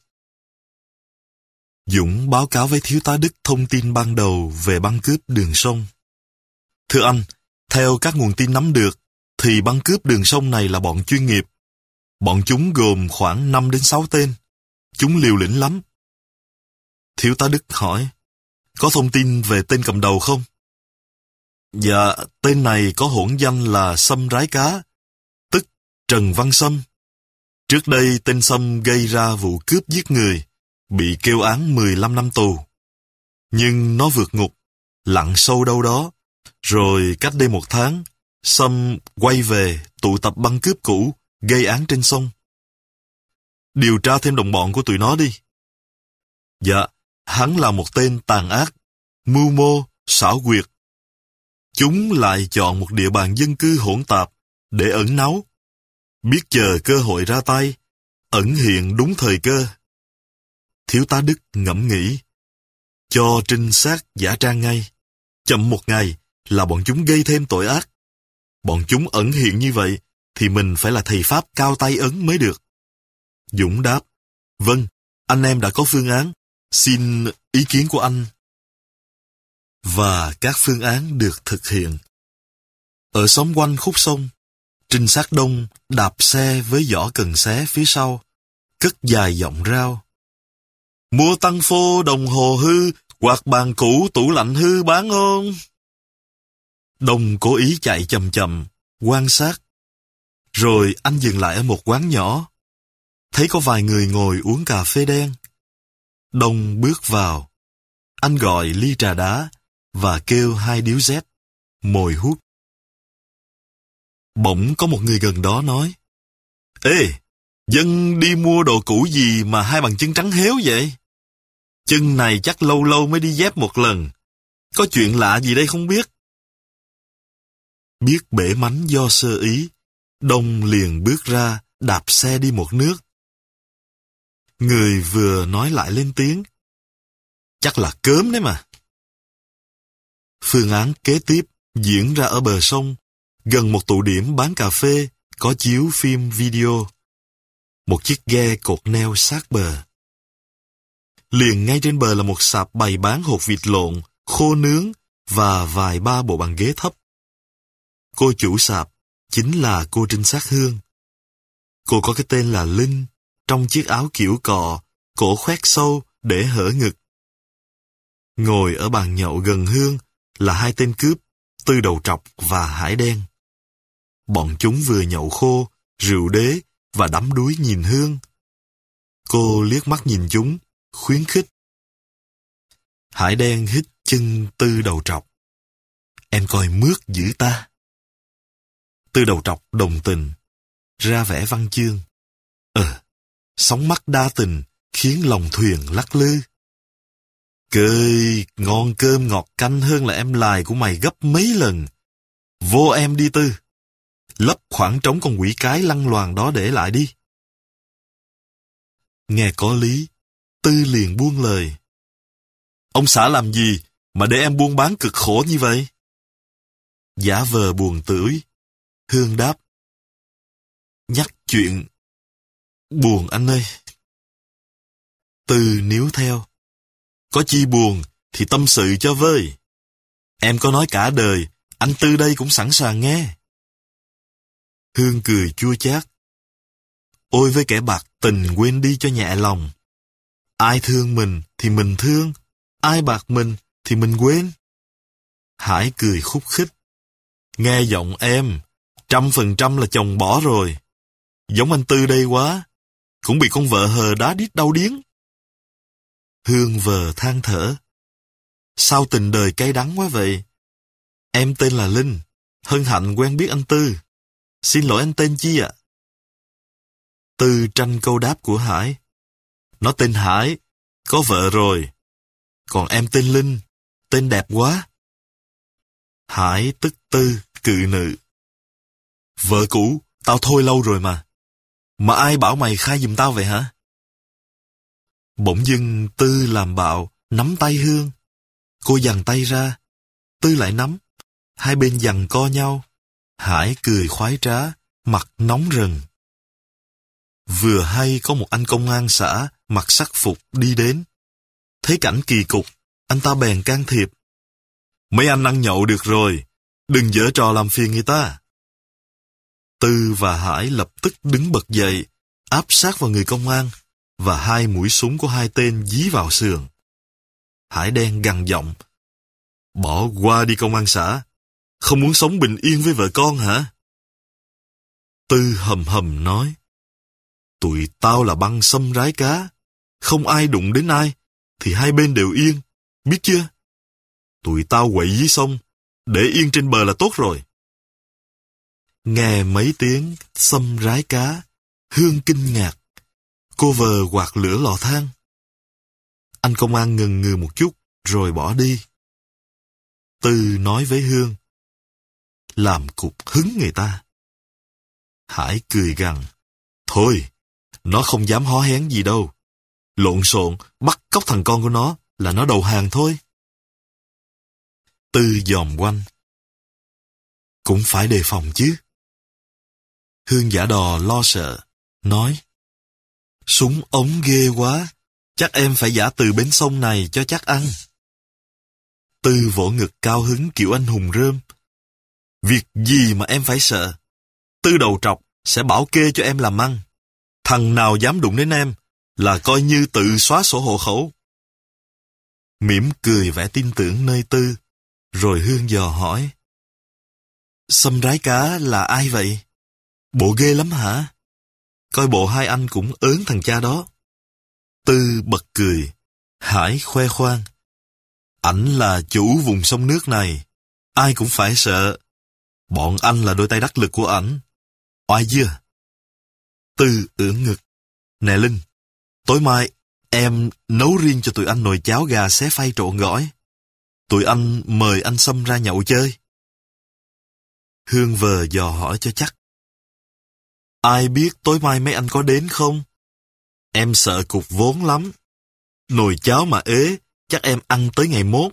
Dũng báo cáo với thiếu tá Đức thông tin ban đầu về băng cướp đường sông. Thưa anh, theo các nguồn tin nắm được, thì băng cướp đường sông này là bọn chuyên nghiệp. Bọn chúng gồm khoảng năm đến sáu tên. Chúng liều lĩnh lắm. Thiếu tá Đức hỏi, có thông tin về tên cầm đầu không? Dạ, tên này có hỗn danh là Sâm Rái Cá, tức Trần Văn Sâm. Trước đây tên Sâm gây ra vụ cướp giết người, bị kêu án mười lăm năm tù. Nhưng nó vượt ngục, lặn sâu đâu đó, rồi cách đây một tháng, Sâm quay về tụ tập băng cướp cũ, gây án trên sông. Điều tra thêm đồng bọn của tụi nó đi. Dạ, hắn là một tên tàn ác, mưu mô, xảo quyệt. Chúng lại chọn một địa bàn dân cư hỗn tạp để ẩn náu, biết chờ cơ hội ra tay, ẩn hiện đúng thời cơ. Thiếu tá Đức ngẫm nghĩ, cho trinh sát giả trang ngay. Chậm một ngày là bọn chúng gây thêm tội ác. Bọn chúng ẩn hiện như vậy thì mình phải là thầy Pháp cao tay ấn mới được. Dũng đáp, vâng, anh em đã có phương án, xin ý kiến của anh. Và các phương án được thực hiện. Ở xóm quanh khúc sông, trinh sát đông đạp xe với giỏ cần xé phía sau, cất dài giọng rao. Mua tăng phô đồng hồ hư, quạt bàn cũ tủ lạnh hư bán không? Đông cố ý chạy chậm chậm, quan sát. Rồi anh dừng lại ở một quán nhỏ. Thấy có vài người ngồi uống cà phê đen. Đông bước vào. Anh gọi ly trà đá và kêu hai điếu Z, mồi hút. Bỗng có một người gần đó nói, ê, dân đi mua đồ cũ gì mà hai bàn chân trắng héo vậy? Chân này chắc lâu lâu mới đi dép một lần. Có chuyện lạ gì đây không biết? Biết bể mánh do sơ ý, Đông liền bước ra, đạp xe đi một nước. Người vừa nói lại lên tiếng, chắc là cớm đấy mà. Phương án kế tiếp diễn ra ở bờ sông, gần một tụ điểm bán cà phê, có chiếu phim video. Một chiếc ghe cột neo sát bờ. Liền ngay trên bờ là một sạp bày bán hột vịt lộn, khô nướng và vài ba bộ bàn ghế thấp. Cô chủ sạp chính là cô trinh sát Hương. Cô có cái tên là Linh, trong chiếc áo kiểu cọ, cổ khoét sâu để hở ngực. Ngồi ở bàn nhậu gần Hương là hai tên cướp, Tư Đầu Trọc và Hải Đen. Bọn chúng vừa nhậu khô, rượu đế và đắm đuối nhìn Hương. Cô liếc mắt nhìn chúng, khuyến khích. Hải Đen hít chân Tư Đầu Trọc. Em coi mướt dữ ta. Tư Đầu Trọc đồng tình, ra vẻ văn chương. Ờ, sóng mắt đa tình, khiến lòng thuyền lắc lư. Cười, ngon cơm ngọt canh hơn là em lài của mày gấp mấy lần. Vô em đi Tư. Lấp khoảng trống con quỷ cái lăng loàn đó để lại đi. Nghe có lý, Tư liền buông lời. Ông xã làm gì mà để em buôn bán cực khổ như vậy? Giả vờ buồn tủi, Hương đáp. Nhắc chuyện buồn anh ơi. Tư níu theo. Có chi buồn thì tâm sự cho vơi. Em có nói cả đời, anh Tư đây cũng sẵn sàng nghe. Hương cười chua chát. Ôi với kẻ bạc tình quên đi cho nhẹ lòng. Ai thương mình thì mình thương, ai bạc mình thì mình quên. Hải cười khúc khích. Nghe giọng em, trăm phần trăm là chồng bỏ rồi. Giống anh Tư đây quá, cũng bị con vợ hờ đá đít đau điếng. Hương vờ than thở. Sao tình đời cay đắng quá vậy? Em tên là Linh, hân hạnh quen biết anh Tư. Xin lỗi anh tên chi ạ? Tư tranh câu đáp của Hải. Nó tên Hải, có vợ rồi. Còn em tên Linh, tên đẹp quá. Hải tức Tư, cự nự. Vợ cũ, tao thôi lâu rồi mà. Mà ai bảo mày khai giùm tao vậy hả? Bỗng dưng Tư làm bạo, nắm tay Hương. Cô giằng tay ra, Tư lại nắm. Hai bên giằng co nhau. Hải cười khoái trá, mặt nóng rần. Vừa hay có một anh công an xã mặc sắc phục đi đến. Thấy cảnh kỳ cục, anh ta bèn can thiệp. Mấy anh ăn nhậu được rồi, đừng giở trò làm phiền người ta. Tư và Hải lập tức đứng bật dậy, áp sát vào người công an, và hai mũi súng của hai tên dí vào sườn. Hải Đen gằn giọng. Bỏ qua đi công an xã, không muốn sống bình yên với vợ con hả? Tư hầm hầm nói. Tụi tao là băng xâm rái cá, không ai đụng đến ai, thì hai bên đều yên, biết chưa? Tụi tao quậy dưới sông, để yên trên bờ là tốt rồi. Nghe mấy tiếng xâm rái cá, Hương kinh ngạc. Cô vờ quạt lửa lò than. Anh công an ngần ngừ một chút, rồi bỏ đi. Tư nói với Hương. Làm cục hứng người ta. Hải cười gằn. Thôi, nó không dám hó hén gì đâu. Lộn xộn, bắt cóc thằng con của nó là nó đầu hàng thôi. Tư dòm quanh. Cũng phải đề phòng chứ. Hương giả đò lo sợ, nói. Súng ống ghê quá, chắc em phải giả từ bến sông này cho chắc ăn. Tư vỗ ngực cao hứng kiểu anh hùng rơm. Việc gì mà em phải sợ? Tư Đầu Trọc sẽ bảo kê cho em làm ăn. Thằng nào dám đụng đến em là coi như tự xóa sổ hộ khẩu. Mỉm cười vẻ tin tưởng nơi Tư, rồi Hương dò hỏi. Xâm rái cá là ai vậy? Bộ ghê lắm hả? Coi bộ hai anh cũng ớn thằng cha đó. Tư bật cười. Hải khoe khoang. Ảnh là chủ vùng sông nước này, ai cũng phải sợ. Bọn anh là đôi tay đắc lực của ảnh. Oai chưa? Tư ưỡn ngực. Nè Linh, tối mai em nấu riêng cho tụi anh nồi cháo gà xé phay trộn gỏi. Tụi anh mời anh Sâm ra nhậu chơi. Hương vờ dò hỏi cho chắc. Ai biết tối mai mấy anh có đến không? Em sợ cục vốn lắm. Nồi cháo mà ế, chắc em ăn tới ngày mốt.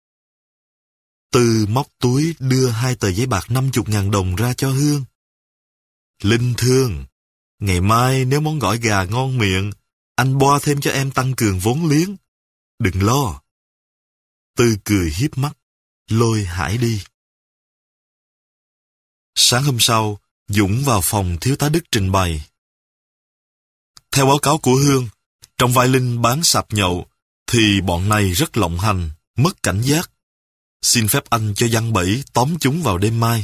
Tư móc túi đưa hai tờ giấy bạc năm chục ngàn đồng ra cho Hương. Linh thương, ngày mai nếu món gỏi gà ngon miệng, anh boa thêm cho em tăng cường vốn liếng. Đừng lo. Tư cười hiếp mắt. lôi Hải đi. Sáng hôm sau, Dũng vào phòng thiếu tá Đức trình bày. Theo báo cáo của Hương, trong vai Linh bán sạp nhậu, thì bọn này rất lộng hành, mất cảnh giác. Xin phép anh cho giăng bẫy tóm chúng vào đêm mai.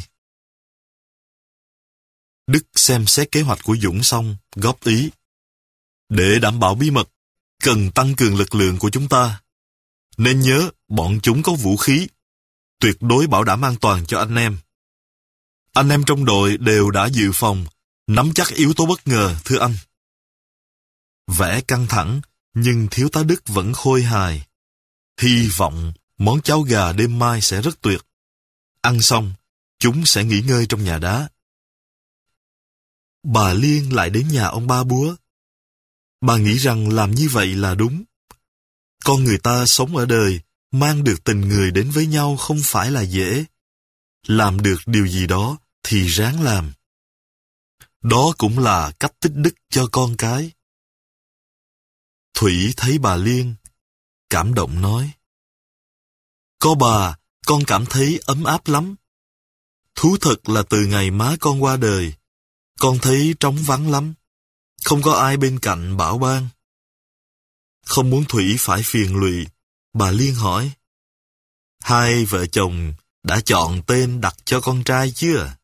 Đức xem xét kế hoạch của Dũng xong, góp ý. Để đảm bảo bí mật, cần tăng cường lực lượng của chúng ta. Nên nhớ, bọn chúng có vũ khí. Tuyệt đối bảo đảm an toàn cho anh em. Anh em trong đội đều đã dự phòng, nắm chắc yếu tố bất ngờ, thưa anh. Vẻ căng thẳng, nhưng thiếu tá Đức vẫn khôi hài. Hy vọng món cháo gà đêm mai sẽ rất tuyệt. Ăn xong, chúng sẽ nghỉ ngơi trong nhà đá. Bà Liên lại đến nhà ông Ba Búa. Bà nghĩ rằng làm như vậy là đúng. Con người ta sống ở đời, mang được tình người đến với nhau không phải là dễ. Làm được điều gì đó thì ráng làm. Đó cũng là cách tích đức cho con cái. Thủy thấy bà Liên, cảm động nói. Có bà, con cảm thấy ấm áp lắm. Thú thật là từ ngày má con qua đời, con thấy trống vắng lắm. Không có ai bên cạnh bảo ban. Không muốn Thủy phải phiền lụy, bà Liên hỏi. Hai vợ chồng đã chọn tên đặt cho con trai chưa?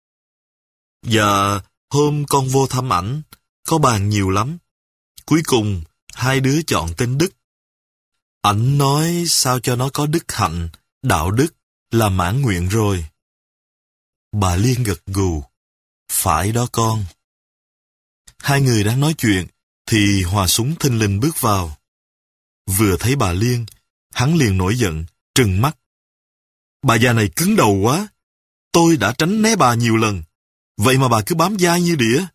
Dạ, hôm con vô thăm ảnh, có bàn nhiều lắm. Cuối cùng, hai đứa chọn tên Đức. Ảnh nói sao cho nó có đức hạnh, đạo đức là mãn nguyện rồi. Bà Liên gật gù. Phải đó con. Hai người đang nói chuyện, thì Hòa Súng thình lình bước vào. Vừa thấy bà Liên, hắn liền nổi giận, trừng mắt. Bà già này cứng đầu quá. Tôi đã tránh né bà nhiều lần. Vậy mà bà cứ bám dai như đĩa.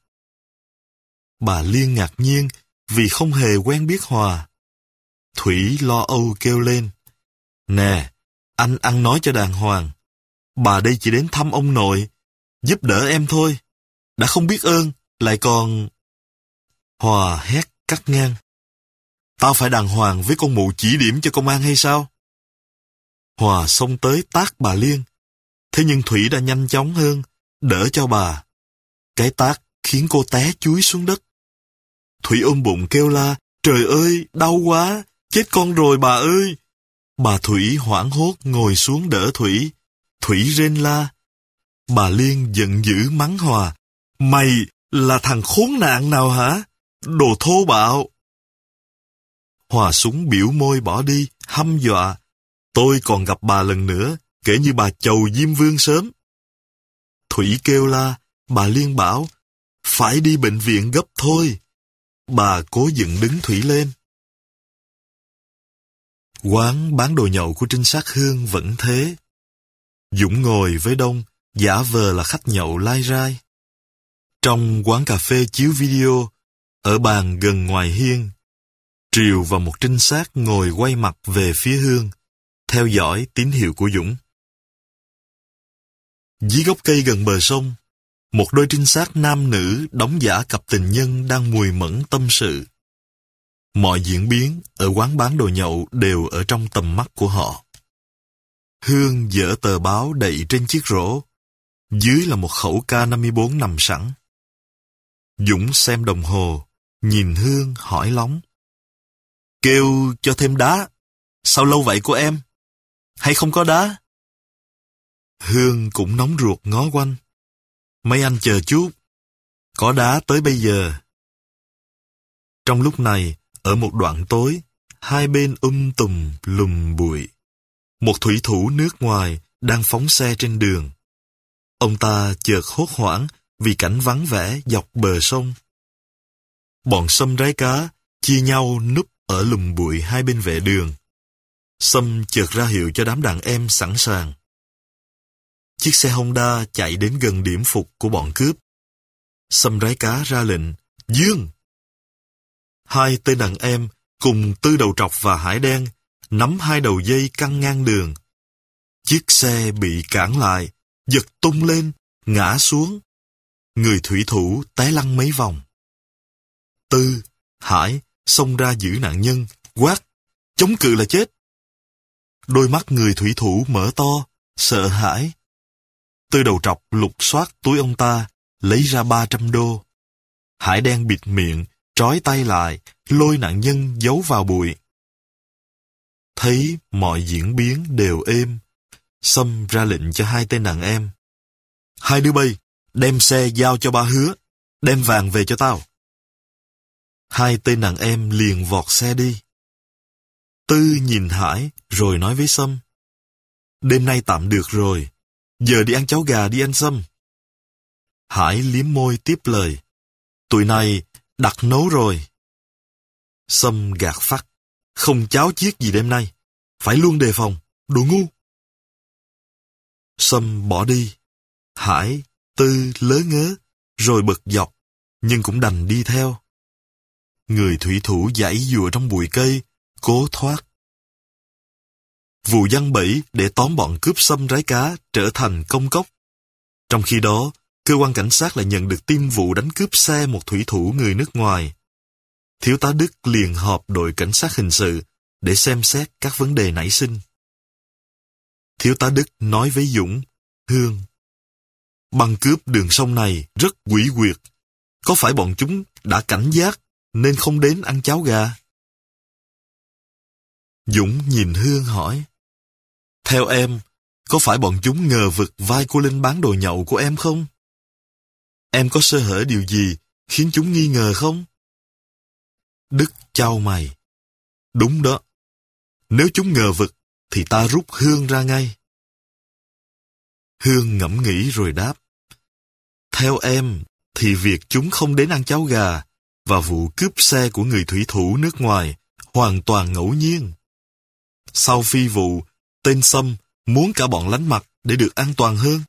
Bà Liên ngạc nhiên vì không hề quen biết Hòa. Thủy lo âu kêu lên. Nè, anh ăn nói cho đàng hoàng. Bà đây chỉ đến thăm ông nội, giúp đỡ em thôi. Đã không biết ơn, lại còn... Hòa hét cắt ngang. Tao phải đàng hoàng với con mụ chỉ điểm cho công an hay sao? Hòa xông tới tát bà Liên. Thế nhưng Thủy đã nhanh chóng hơn, đỡ cho bà. Cái tát khiến cô té chúi xuống đất. Thủy ôm bụng kêu la. Trời ơi, đau quá, chết con rồi bà ơi. Bà Thủy hoảng hốt ngồi xuống đỡ Thủy. Thủy rên la. Bà Liên giận dữ mắng Hòa. Mày là thằng khốn nạn nào hả? Đồ thô bạo. Hòa Súng biểu môi bỏ đi, hăm dọa. Tôi còn gặp bà lần nữa, kể như bà chầu Diêm Vương sớm. Thủy kêu la, bà Liên bảo, phải đi bệnh viện gấp thôi. Bà cố dựng đứng Thủy lên. Quán bán đồ nhậu của trinh sát Hương vẫn thế. Dũng ngồi với Đông, giả vờ là khách nhậu lai rai. Trong quán cà phê chiếu video, ở bàn gần ngoài hiên, Triều và một trinh sát ngồi quay mặt về phía Hương, theo dõi tín hiệu của Dũng. Dưới gốc cây gần bờ sông, một đôi trinh sát nam nữ đóng giả cặp tình nhân đang mùi mẫn tâm sự. Mọi diễn biến ở quán bán đồ nhậu đều ở trong tầm mắt của họ. Hương dỡ tờ báo đậy trên chiếc rổ. Dưới là một khẩu K năm mươi bốn nằm sẵn. Dũng xem đồng hồ, nhìn Hương hỏi lóng. Kêu cho thêm đá. Sao lâu vậy cô em? Hay không có đá? Hương cũng nóng ruột ngó quanh. Mấy anh chờ chút. Có đá tới bây giờ. Trong lúc này, ở một đoạn tối, hai bên um tùm lùm bụi. Một thủy thủ nước ngoài đang phóng xe trên đường. Ông ta chợt hốt hoảng vì cảnh vắng vẻ dọc bờ sông. Bọn Sâm rái cá chia nhau núp ở lùm bụi hai bên vệ đường. Sâm chợt ra hiệu cho đám đàn em sẵn sàng. Chiếc xe Honda chạy đến gần điểm phục của bọn cướp. Sâm rái cá ra lệnh, dương! Hai tên đàn em cùng Tư Đầu Trọc và Hải Đen nắm hai đầu dây căng ngang đường. Chiếc xe bị cản lại, giật tung lên, ngã xuống. Người thủy thủ té lăn mấy vòng. Tư, Hải xông ra giữ nạn nhân, quát, chống cự là chết. Đôi mắt người thủy thủ mở to, sợ hãi. Tư đầu trọc lục soát túi ông ta, lấy ra ba trăm đô. Hải đen bịt miệng, trói tay lại, lôi nạn nhân giấu vào bụi. Thấy mọi diễn biến đều êm, Sâm ra lệnh cho hai tên đàn em. Hai đứa bay, đem xe giao cho ba Hứa, đem vàng về cho tao. Hai tên đàn em liền vọt xe đi. Tư nhìn Hải rồi nói với Sâm. Đêm nay tạm được rồi, giờ đi ăn cháo gà đi anh Sâm. Hải liếm môi tiếp lời. Tụi này đặt nấu rồi. Sâm gạt phắt. Không cháo chiết gì đêm nay, phải luôn đề phòng, đồ ngu. Sâm bỏ đi. Hải, Tư lớ ngớ, rồi bực dọc, nhưng cũng đành đi theo. Người thủy thủ giãy giụa trong bụi cây, cố thoát. Vụ giăng bẫy để tóm bọn cướp sâm rái cá trở thành công cốc. Trong khi đó, cơ quan cảnh sát lại nhận được tin vụ đánh cướp xe một thủy thủ người nước ngoài. Thiếu tá Đức liền họp đội cảnh sát hình sự để xem xét các vấn đề nảy sinh. Thiếu tá Đức nói với Dũng, Hương, băng cướp đường sông này rất quỷ quyệt. Có phải bọn chúng đã cảnh giác nên không đến ăn cháo gà? Dũng nhìn Hương hỏi, theo em, có phải bọn chúng ngờ vực vai cô Linh bán đồ nhậu của em không? Em có sơ hở điều gì khiến chúng nghi ngờ không? Đức chau mày. Đúng đó. Nếu chúng ngờ vực, thì ta rút Hương ra ngay. Hương ngẫm nghĩ rồi đáp. Theo em, thì việc chúng không đến ăn cháo gà và vụ cướp xe của người thủy thủ nước ngoài hoàn toàn ngẫu nhiên. Sau phi vụ, tên Sâm muốn cả bọn lánh mặt để được an toàn hơn.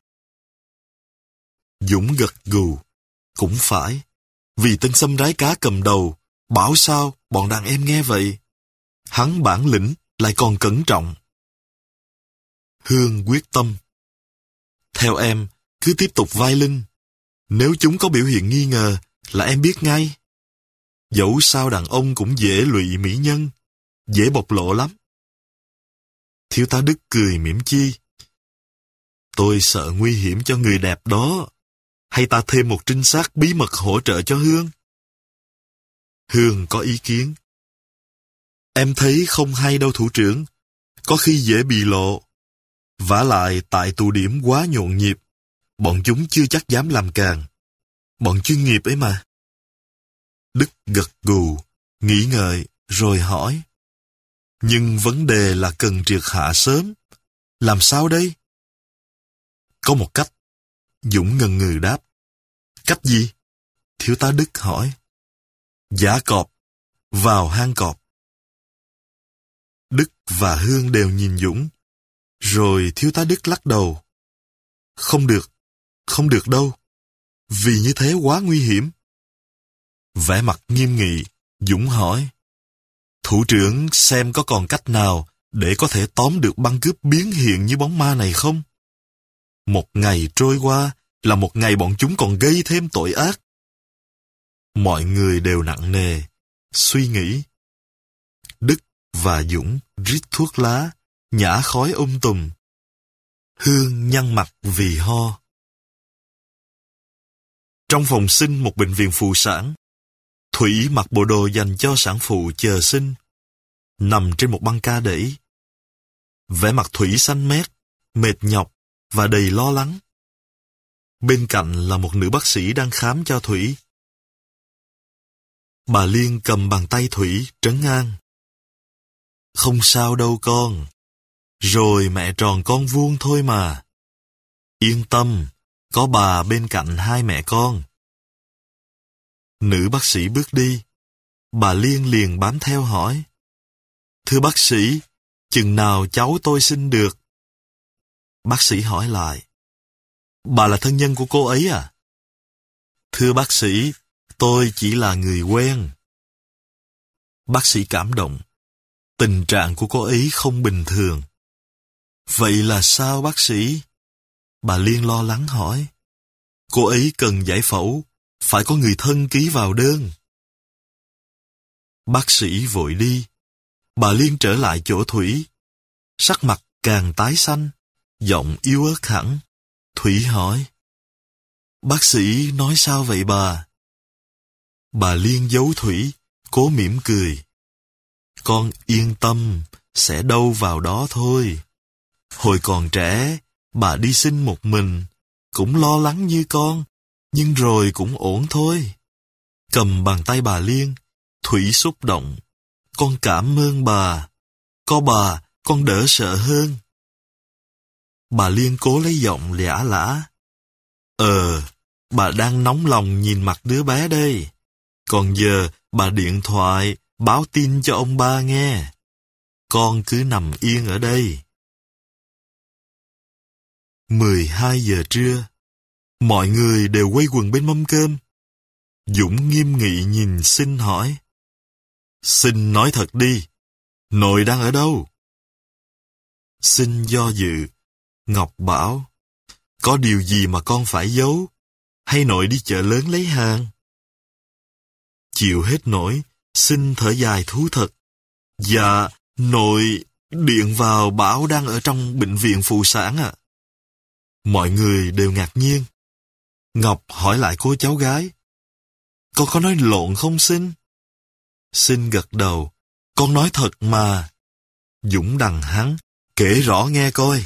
Dũng gật gù. Cũng phải. Vì tên Sâm rái cá cầm đầu, bảo sao bọn đàn em nghe vậy? Hắn bản lĩnh lại còn cẩn trọng. Hương quyết tâm. Theo em, cứ tiếp tục vai Linh. Nếu chúng có biểu hiện nghi ngờ là em biết ngay. Dẫu sao đàn ông cũng dễ lụy mỹ nhân, dễ bộc lộ lắm. Thiếu tá Đức cười mỉm chi. Tôi sợ nguy hiểm cho người đẹp đó. Hay ta thêm một trinh sát bí mật hỗ trợ cho Hương? Hương có ý kiến. Em thấy không hay đâu thủ trưởng. Có khi dễ bị lộ. Vả lại tại tụ điểm quá nhộn nhịp. Bọn chúng chưa chắc dám làm càng. Bọn chuyên nghiệp ấy mà. Đức gật gù, nghĩ ngợi, rồi hỏi. Nhưng vấn đề là cần triệt hạ sớm. Làm sao đây? Có một cách. Dũng ngần ngừ đáp. Cách gì? Thiếu tá Đức hỏi. Giả cọp, vào hang cọp. Đức và Hương đều nhìn Dũng. Rồi thiếu tá Đức lắc đầu. Không được, không được đâu. Vì như thế quá nguy hiểm. Vẻ mặt nghiêm nghị, Dũng hỏi. Thủ trưởng xem có còn cách nào để có thể tóm được băng cướp biến hiện như bóng ma này không? Một ngày trôi qua là một ngày bọn chúng còn gây thêm tội ác. Mọi người đều nặng nề, suy nghĩ. Đức và Dũng rít thuốc lá, nhả khói um tùm. Hương nhăn mặt vì ho. Trong phòng sinh một bệnh viện phụ sản, Thủy mặc bộ đồ dành cho sản phụ chờ sinh, nằm trên một băng ca đẩy. Vẻ mặt Thủy xanh mét, mệt nhọc và đầy lo lắng. Bên cạnh là một nữ bác sĩ đang khám cho Thủy. Bà Liên cầm bàn tay Thủy trấn an. Không sao đâu con. Rồi mẹ tròn con vuông thôi mà. Yên tâm, có bà bên cạnh hai mẹ con. Nữ bác sĩ bước đi. Bà Liên liền bám theo hỏi. Thưa bác sĩ, chừng nào cháu tôi sinh được? Bác sĩ hỏi lại. Bà là thân nhân của cô ấy à? Thưa bác sĩ, tôi chỉ là người quen. Bác sĩ cảm động. Tình trạng của cô ấy không bình thường. Vậy là sao bác sĩ? Bà Liên lo lắng hỏi. Cô ấy cần giải phẫu, phải có người thân ký vào đơn. Bác sĩ vội đi. Bà Liên trở lại chỗ Thủy. sắc mặt càng tái xanh, giọng yếu ớt hẳn. Thủy hỏi, bác sĩ nói sao vậy bà? Bà Liên giấu Thủy, cố mỉm cười. Con yên tâm, sẽ đâu vào đó thôi. Hồi còn trẻ, bà đi sinh một mình, cũng lo lắng như con, nhưng rồi cũng ổn thôi. Cầm bàn tay bà Liên, Thủy xúc động. Con cảm ơn bà. Có bà, con đỡ sợ hơn. Bà Liên cố lấy giọng lả lả. Ờ, bà đang nóng lòng nhìn mặt đứa bé đây. Còn giờ, bà điện thoại, báo tin cho ông ba nghe. Con cứ nằm yên ở đây. mười hai giờ trưa. Mọi người đều quây quần bên mâm cơm. Dũng nghiêm nghị nhìn Sinh hỏi. Sinh nói thật đi, nội đang ở đâu? Sinh do dự. Ngọc bảo, có điều gì mà con phải giấu? Hay nội đi chợ lớn lấy hàng? Chịu hết nổi, Sinh thở dài thú thật. Dạ, nội điện vào bảo đang ở trong bệnh viện phụ sản ạ. À. Mọi người đều ngạc nhiên. Ngọc hỏi lại cô cháu gái. Con có nói lộn không Sinh? Sinh gật đầu. Con nói thật mà. Dũng đằng hắn, kể rõ nghe coi.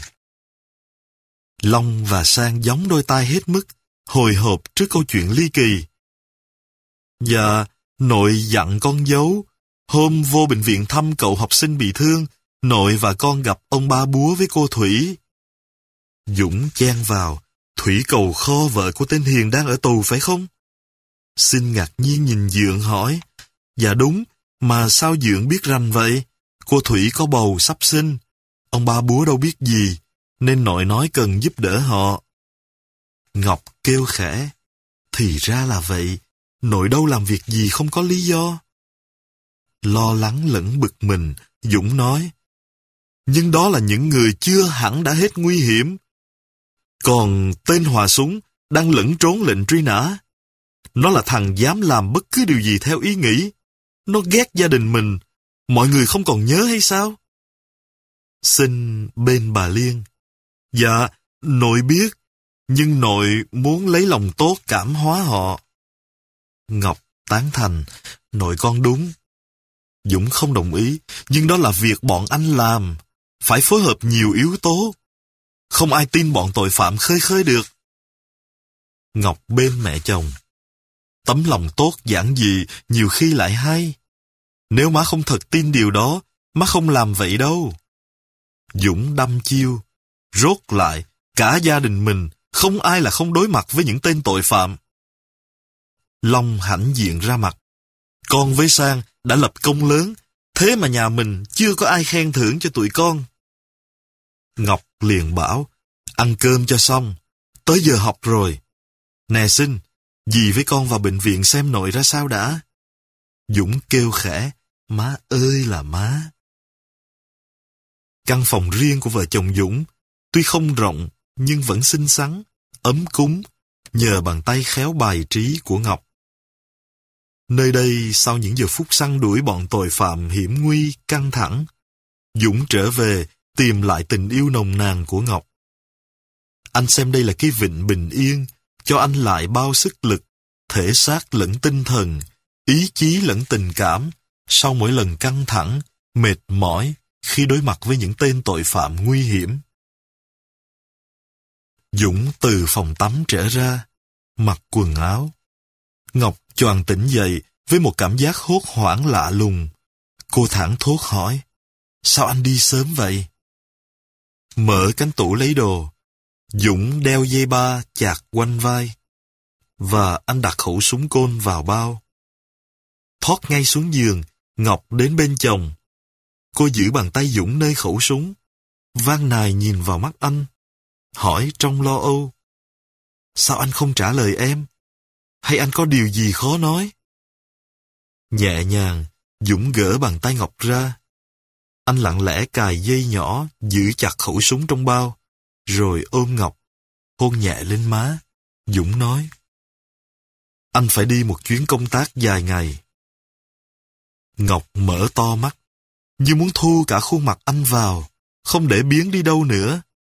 Long và Sang gióng đôi tai hết mức, hồi hộp trước câu chuyện ly kỳ. Dạ, nội dặn con giấu. Hôm vô bệnh viện thăm cậu học sinh bị thương, nội và con gặp ông ba Búa với cô Thủy. Dũng chen vào. Thủy cầu kho vợ của tên Hiền đang ở tù phải không? Sinh ngạc nhiên nhìn Dượng hỏi. Dạ đúng, mà sao Dượng biết rành vậy? Cô Thủy có bầu sắp sinh. Ông ba Búa đâu biết gì, nên nội nói cần giúp đỡ họ. Ngọc kêu khẽ. Thì ra là vậy, nội đâu làm việc gì không có lý do. Lo lắng lẫn bực mình, Dũng nói. Nhưng đó là những người chưa hẳn đã hết nguy hiểm. Còn tên Hòa Súng đang lẫn trốn lệnh truy nã. Nó là thằng dám làm bất cứ điều gì theo ý nghĩ. Nó ghét gia đình mình. Mọi người không còn nhớ hay sao? Sinh bên bà Liên. Dạ, nội biết. Nhưng nội muốn lấy lòng tốt cảm hóa họ. Ngọc tán thành. Nội con đúng. Dũng không đồng ý. Nhưng đó là việc bọn anh làm. Phải phối hợp nhiều yếu tố. Không ai tin bọn tội phạm khơi khơi được. Ngọc bên mẹ chồng. Tấm lòng tốt giản dị nhiều khi lại hay. Nếu má không thật tin điều đó, má không làm vậy đâu. Dũng đâm chiêu. Rốt lại, cả gia đình mình, không ai là không đối mặt với những tên tội phạm. Long hãnh diện ra mặt. Con với Sang đã lập công lớn, thế mà nhà mình chưa có ai khen thưởng cho tụi con. Ngọc liền bảo, ăn cơm cho xong, tới giờ học rồi. Nè Sinh, dì với con vào bệnh viện xem nội ra sao đã. Dũng kêu khẽ, má ơi là má. Căn phòng riêng của vợ chồng Dũng, tuy không rộng, nhưng vẫn xinh xắn, ấm cúng, nhờ bàn tay khéo bài trí của Ngọc. Nơi đây, sau những giờ phút săn đuổi bọn tội phạm hiểm nguy, căng thẳng, Dũng trở về tìm lại tình yêu nồng nàn của Ngọc. Anh xem đây là cái vịnh bình yên, cho anh lại bao sức lực, thể xác lẫn tinh thần, ý chí lẫn tình cảm, sau mỗi lần căng thẳng, mệt mỏi, khi đối mặt với những tên tội phạm nguy hiểm. Dũng từ phòng tắm trở ra, mặc quần áo. Ngọc choàng tỉnh dậy với một cảm giác hốt hoảng lạ lùng. Cô thảng thốt hỏi, sao anh đi sớm vậy? Mở cánh tủ lấy đồ. Dũng đeo dây ba chạc quanh vai. Và anh đặt khẩu súng côn vào bao. Thoát ngay xuống giường, Ngọc đến bên chồng. Cô giữ bàn tay Dũng nơi khẩu súng. Van nài nhìn vào mắt anh. Hỏi trong lo âu. Sao anh không trả lời em? Hay anh có điều gì khó nói? Nhẹ nhàng, Dũng gỡ bàn tay Ngọc ra. Anh lặng lẽ cài dây nhỏ, giữ chặt khẩu súng trong bao, rồi ôm Ngọc, hôn nhẹ lên má. Dũng nói, anh phải đi một chuyến công tác dài ngày. Ngọc mở to mắt, như muốn thu cả khuôn mặt anh vào, không để biến đi đâu nữa.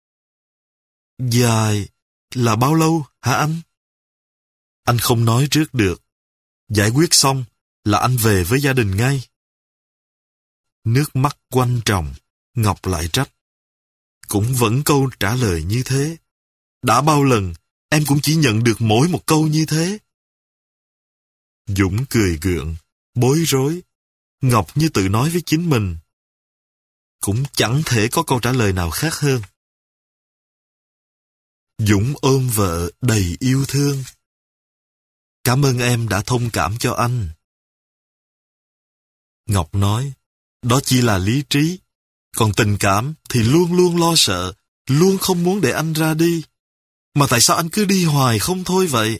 Dài là bao lâu hả anh? Anh không nói trước được. Giải quyết xong là anh về với gia đình ngay. Nước mắt quanh tròng, Ngọc lại trách. Cũng vẫn câu trả lời như thế. Đã bao lần em cũng chỉ nhận được mỗi một câu như thế. Dũng cười gượng, bối rối. Ngọc như tự nói với chính mình. Cũng chẳng thể có câu trả lời nào khác hơn. Dũng ôm vợ đầy yêu thương. Cảm ơn em đã thông cảm cho anh. Ngọc nói, đó chỉ là lý trí. Còn tình cảm thì luôn luôn lo sợ, luôn không muốn để anh ra đi. Mà tại sao anh cứ đi hoài không thôi vậy?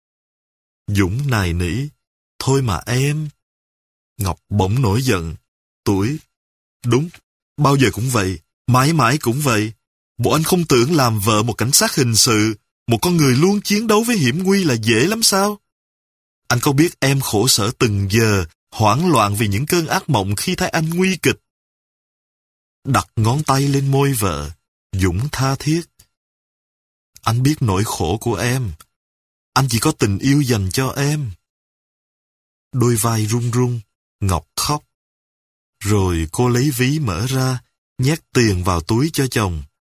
Dũng nài nỉ, thôi mà em. Ngọc bỗng nổi giận, tuổi. Đúng, bao giờ cũng vậy, mãi mãi cũng vậy. Bộ anh không tưởng làm vợ một cảnh sát hình sự, một con người luôn chiến đấu với hiểm nguy là dễ lắm sao? Anh có biết em khổ sở từng giờ, hoảng loạn vì những cơn ác mộng khi thấy anh nguy kịch. Đặt ngón tay lên môi vợ, Dũng tha thiết. Anh biết nỗi khổ của em. Anh chỉ có tình yêu dành cho em. Đôi vai run run, Ngọc khóc. Rồi cô lấy ví mở ra, nhét tiền vào túi cho chồng.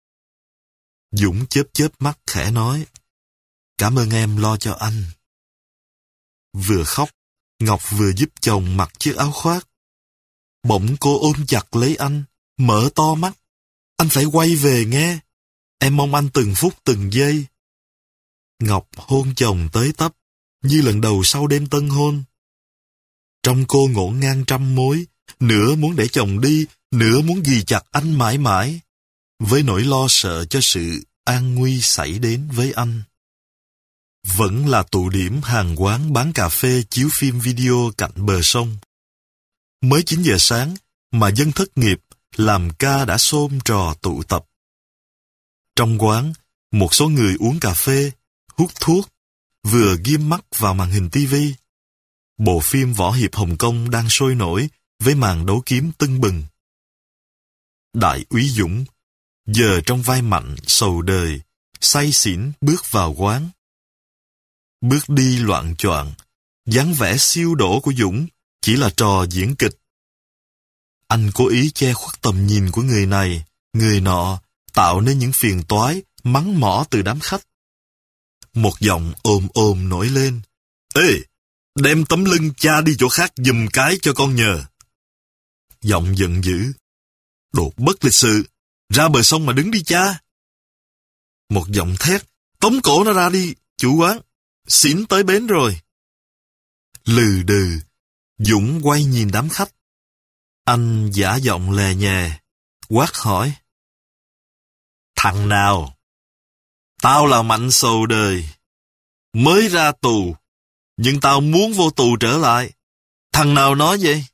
Dũng chớp chớp mắt khẽ nói, cảm ơn em lo cho anh. Vừa khóc, Ngọc vừa giúp chồng mặc chiếc áo khoác. Bỗng cô ôm chặt lấy anh, mở to mắt. Anh phải quay về nghe. Em mong anh từng phút từng giây. Ngọc hôn chồng tới tấp, như lần đầu sau đêm tân hôn. Trong cô ngổn ngang trăm mối, nửa muốn để chồng đi, nửa muốn ghì chặt anh mãi mãi, với nỗi lo sợ cho sự an nguy xảy đến với anh. Vẫn là tụ điểm hàng quán bán cà phê chiếu phim video cạnh bờ sông. Mới chín giờ sáng mà dân thất nghiệp làm ca đã xôm trò tụ tập. Trong quán, một số người uống cà phê, hút thuốc, vừa ghim mắt vào màn hình tivi. Bộ phim võ hiệp Hồng Kông đang sôi nổi với màn đấu kiếm tưng bừng. Đại úy Dũng, giờ trong vai mạnh sầu đời, say xỉn bước vào quán. Bước đi loạng choạng, dáng vẻ siêu đổ của Dũng chỉ là trò diễn kịch. Anh cố ý che khuất tầm nhìn của người này, người nọ, tạo nên những phiền toái, mắng mỏ từ đám khách. Một giọng ồm ồm nổi lên. Ê, đem tấm lưng cha đi chỗ khác giùm cái cho con nhờ. Giọng giận dữ. Đồ bất lịch sự, ra bờ sông mà đứng đi cha. Một giọng thét. Tống cổ nó ra đi, chủ quán. Xỉn tới bến rồi. Lừ đừ, Dũng quay nhìn đám khách. Anh giả giọng lè nhè, quát hỏi. Thằng nào? Tao là Mạnh sầu đời. Mới ra tù, nhưng tao muốn vô tù trở lại. Thằng nào nói vậy?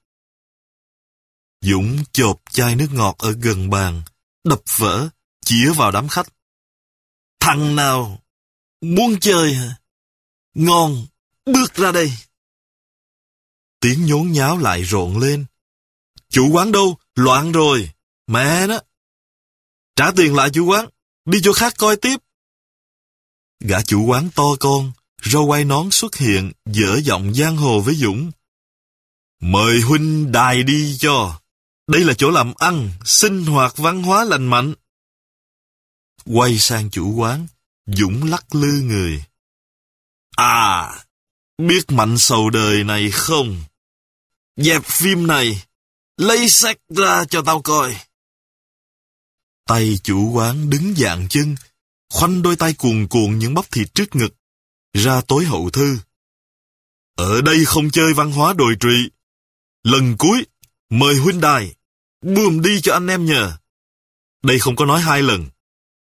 Dũng chộp chai nước ngọt ở gần bàn, đập vỡ, chĩa vào đám khách. Thằng nào? Muốn chơi hả? Ngon, bước ra đây. Tiếng nhốn nháo lại rộn lên. Chủ quán đâu? Loạn rồi. Mẹ nó. Trả tiền lại chủ quán. Đi chỗ khác coi tiếp. Gã chủ quán to con, râu quai nón xuất hiện, dở giọng giang hồ với Dũng. Mời huynh đài đi cho. Đây là chỗ làm ăn, sinh hoạt văn hóa lành mạnh. Quay sang chủ quán, Dũng lắc lư người. À, biết Mạnh sầu đời này không? Dẹp phim này, lấy sách ra cho tao coi. Tay chủ quán đứng dạng chân, khoanh đôi tay cuồn cuộn những bắp thịt trước ngực, ra tối hậu thư. Ở đây không chơi văn hóa đồi trụy. Lần cuối, mời huynh đài, buồm đi cho anh em nhờ. Đây không có nói hai lần,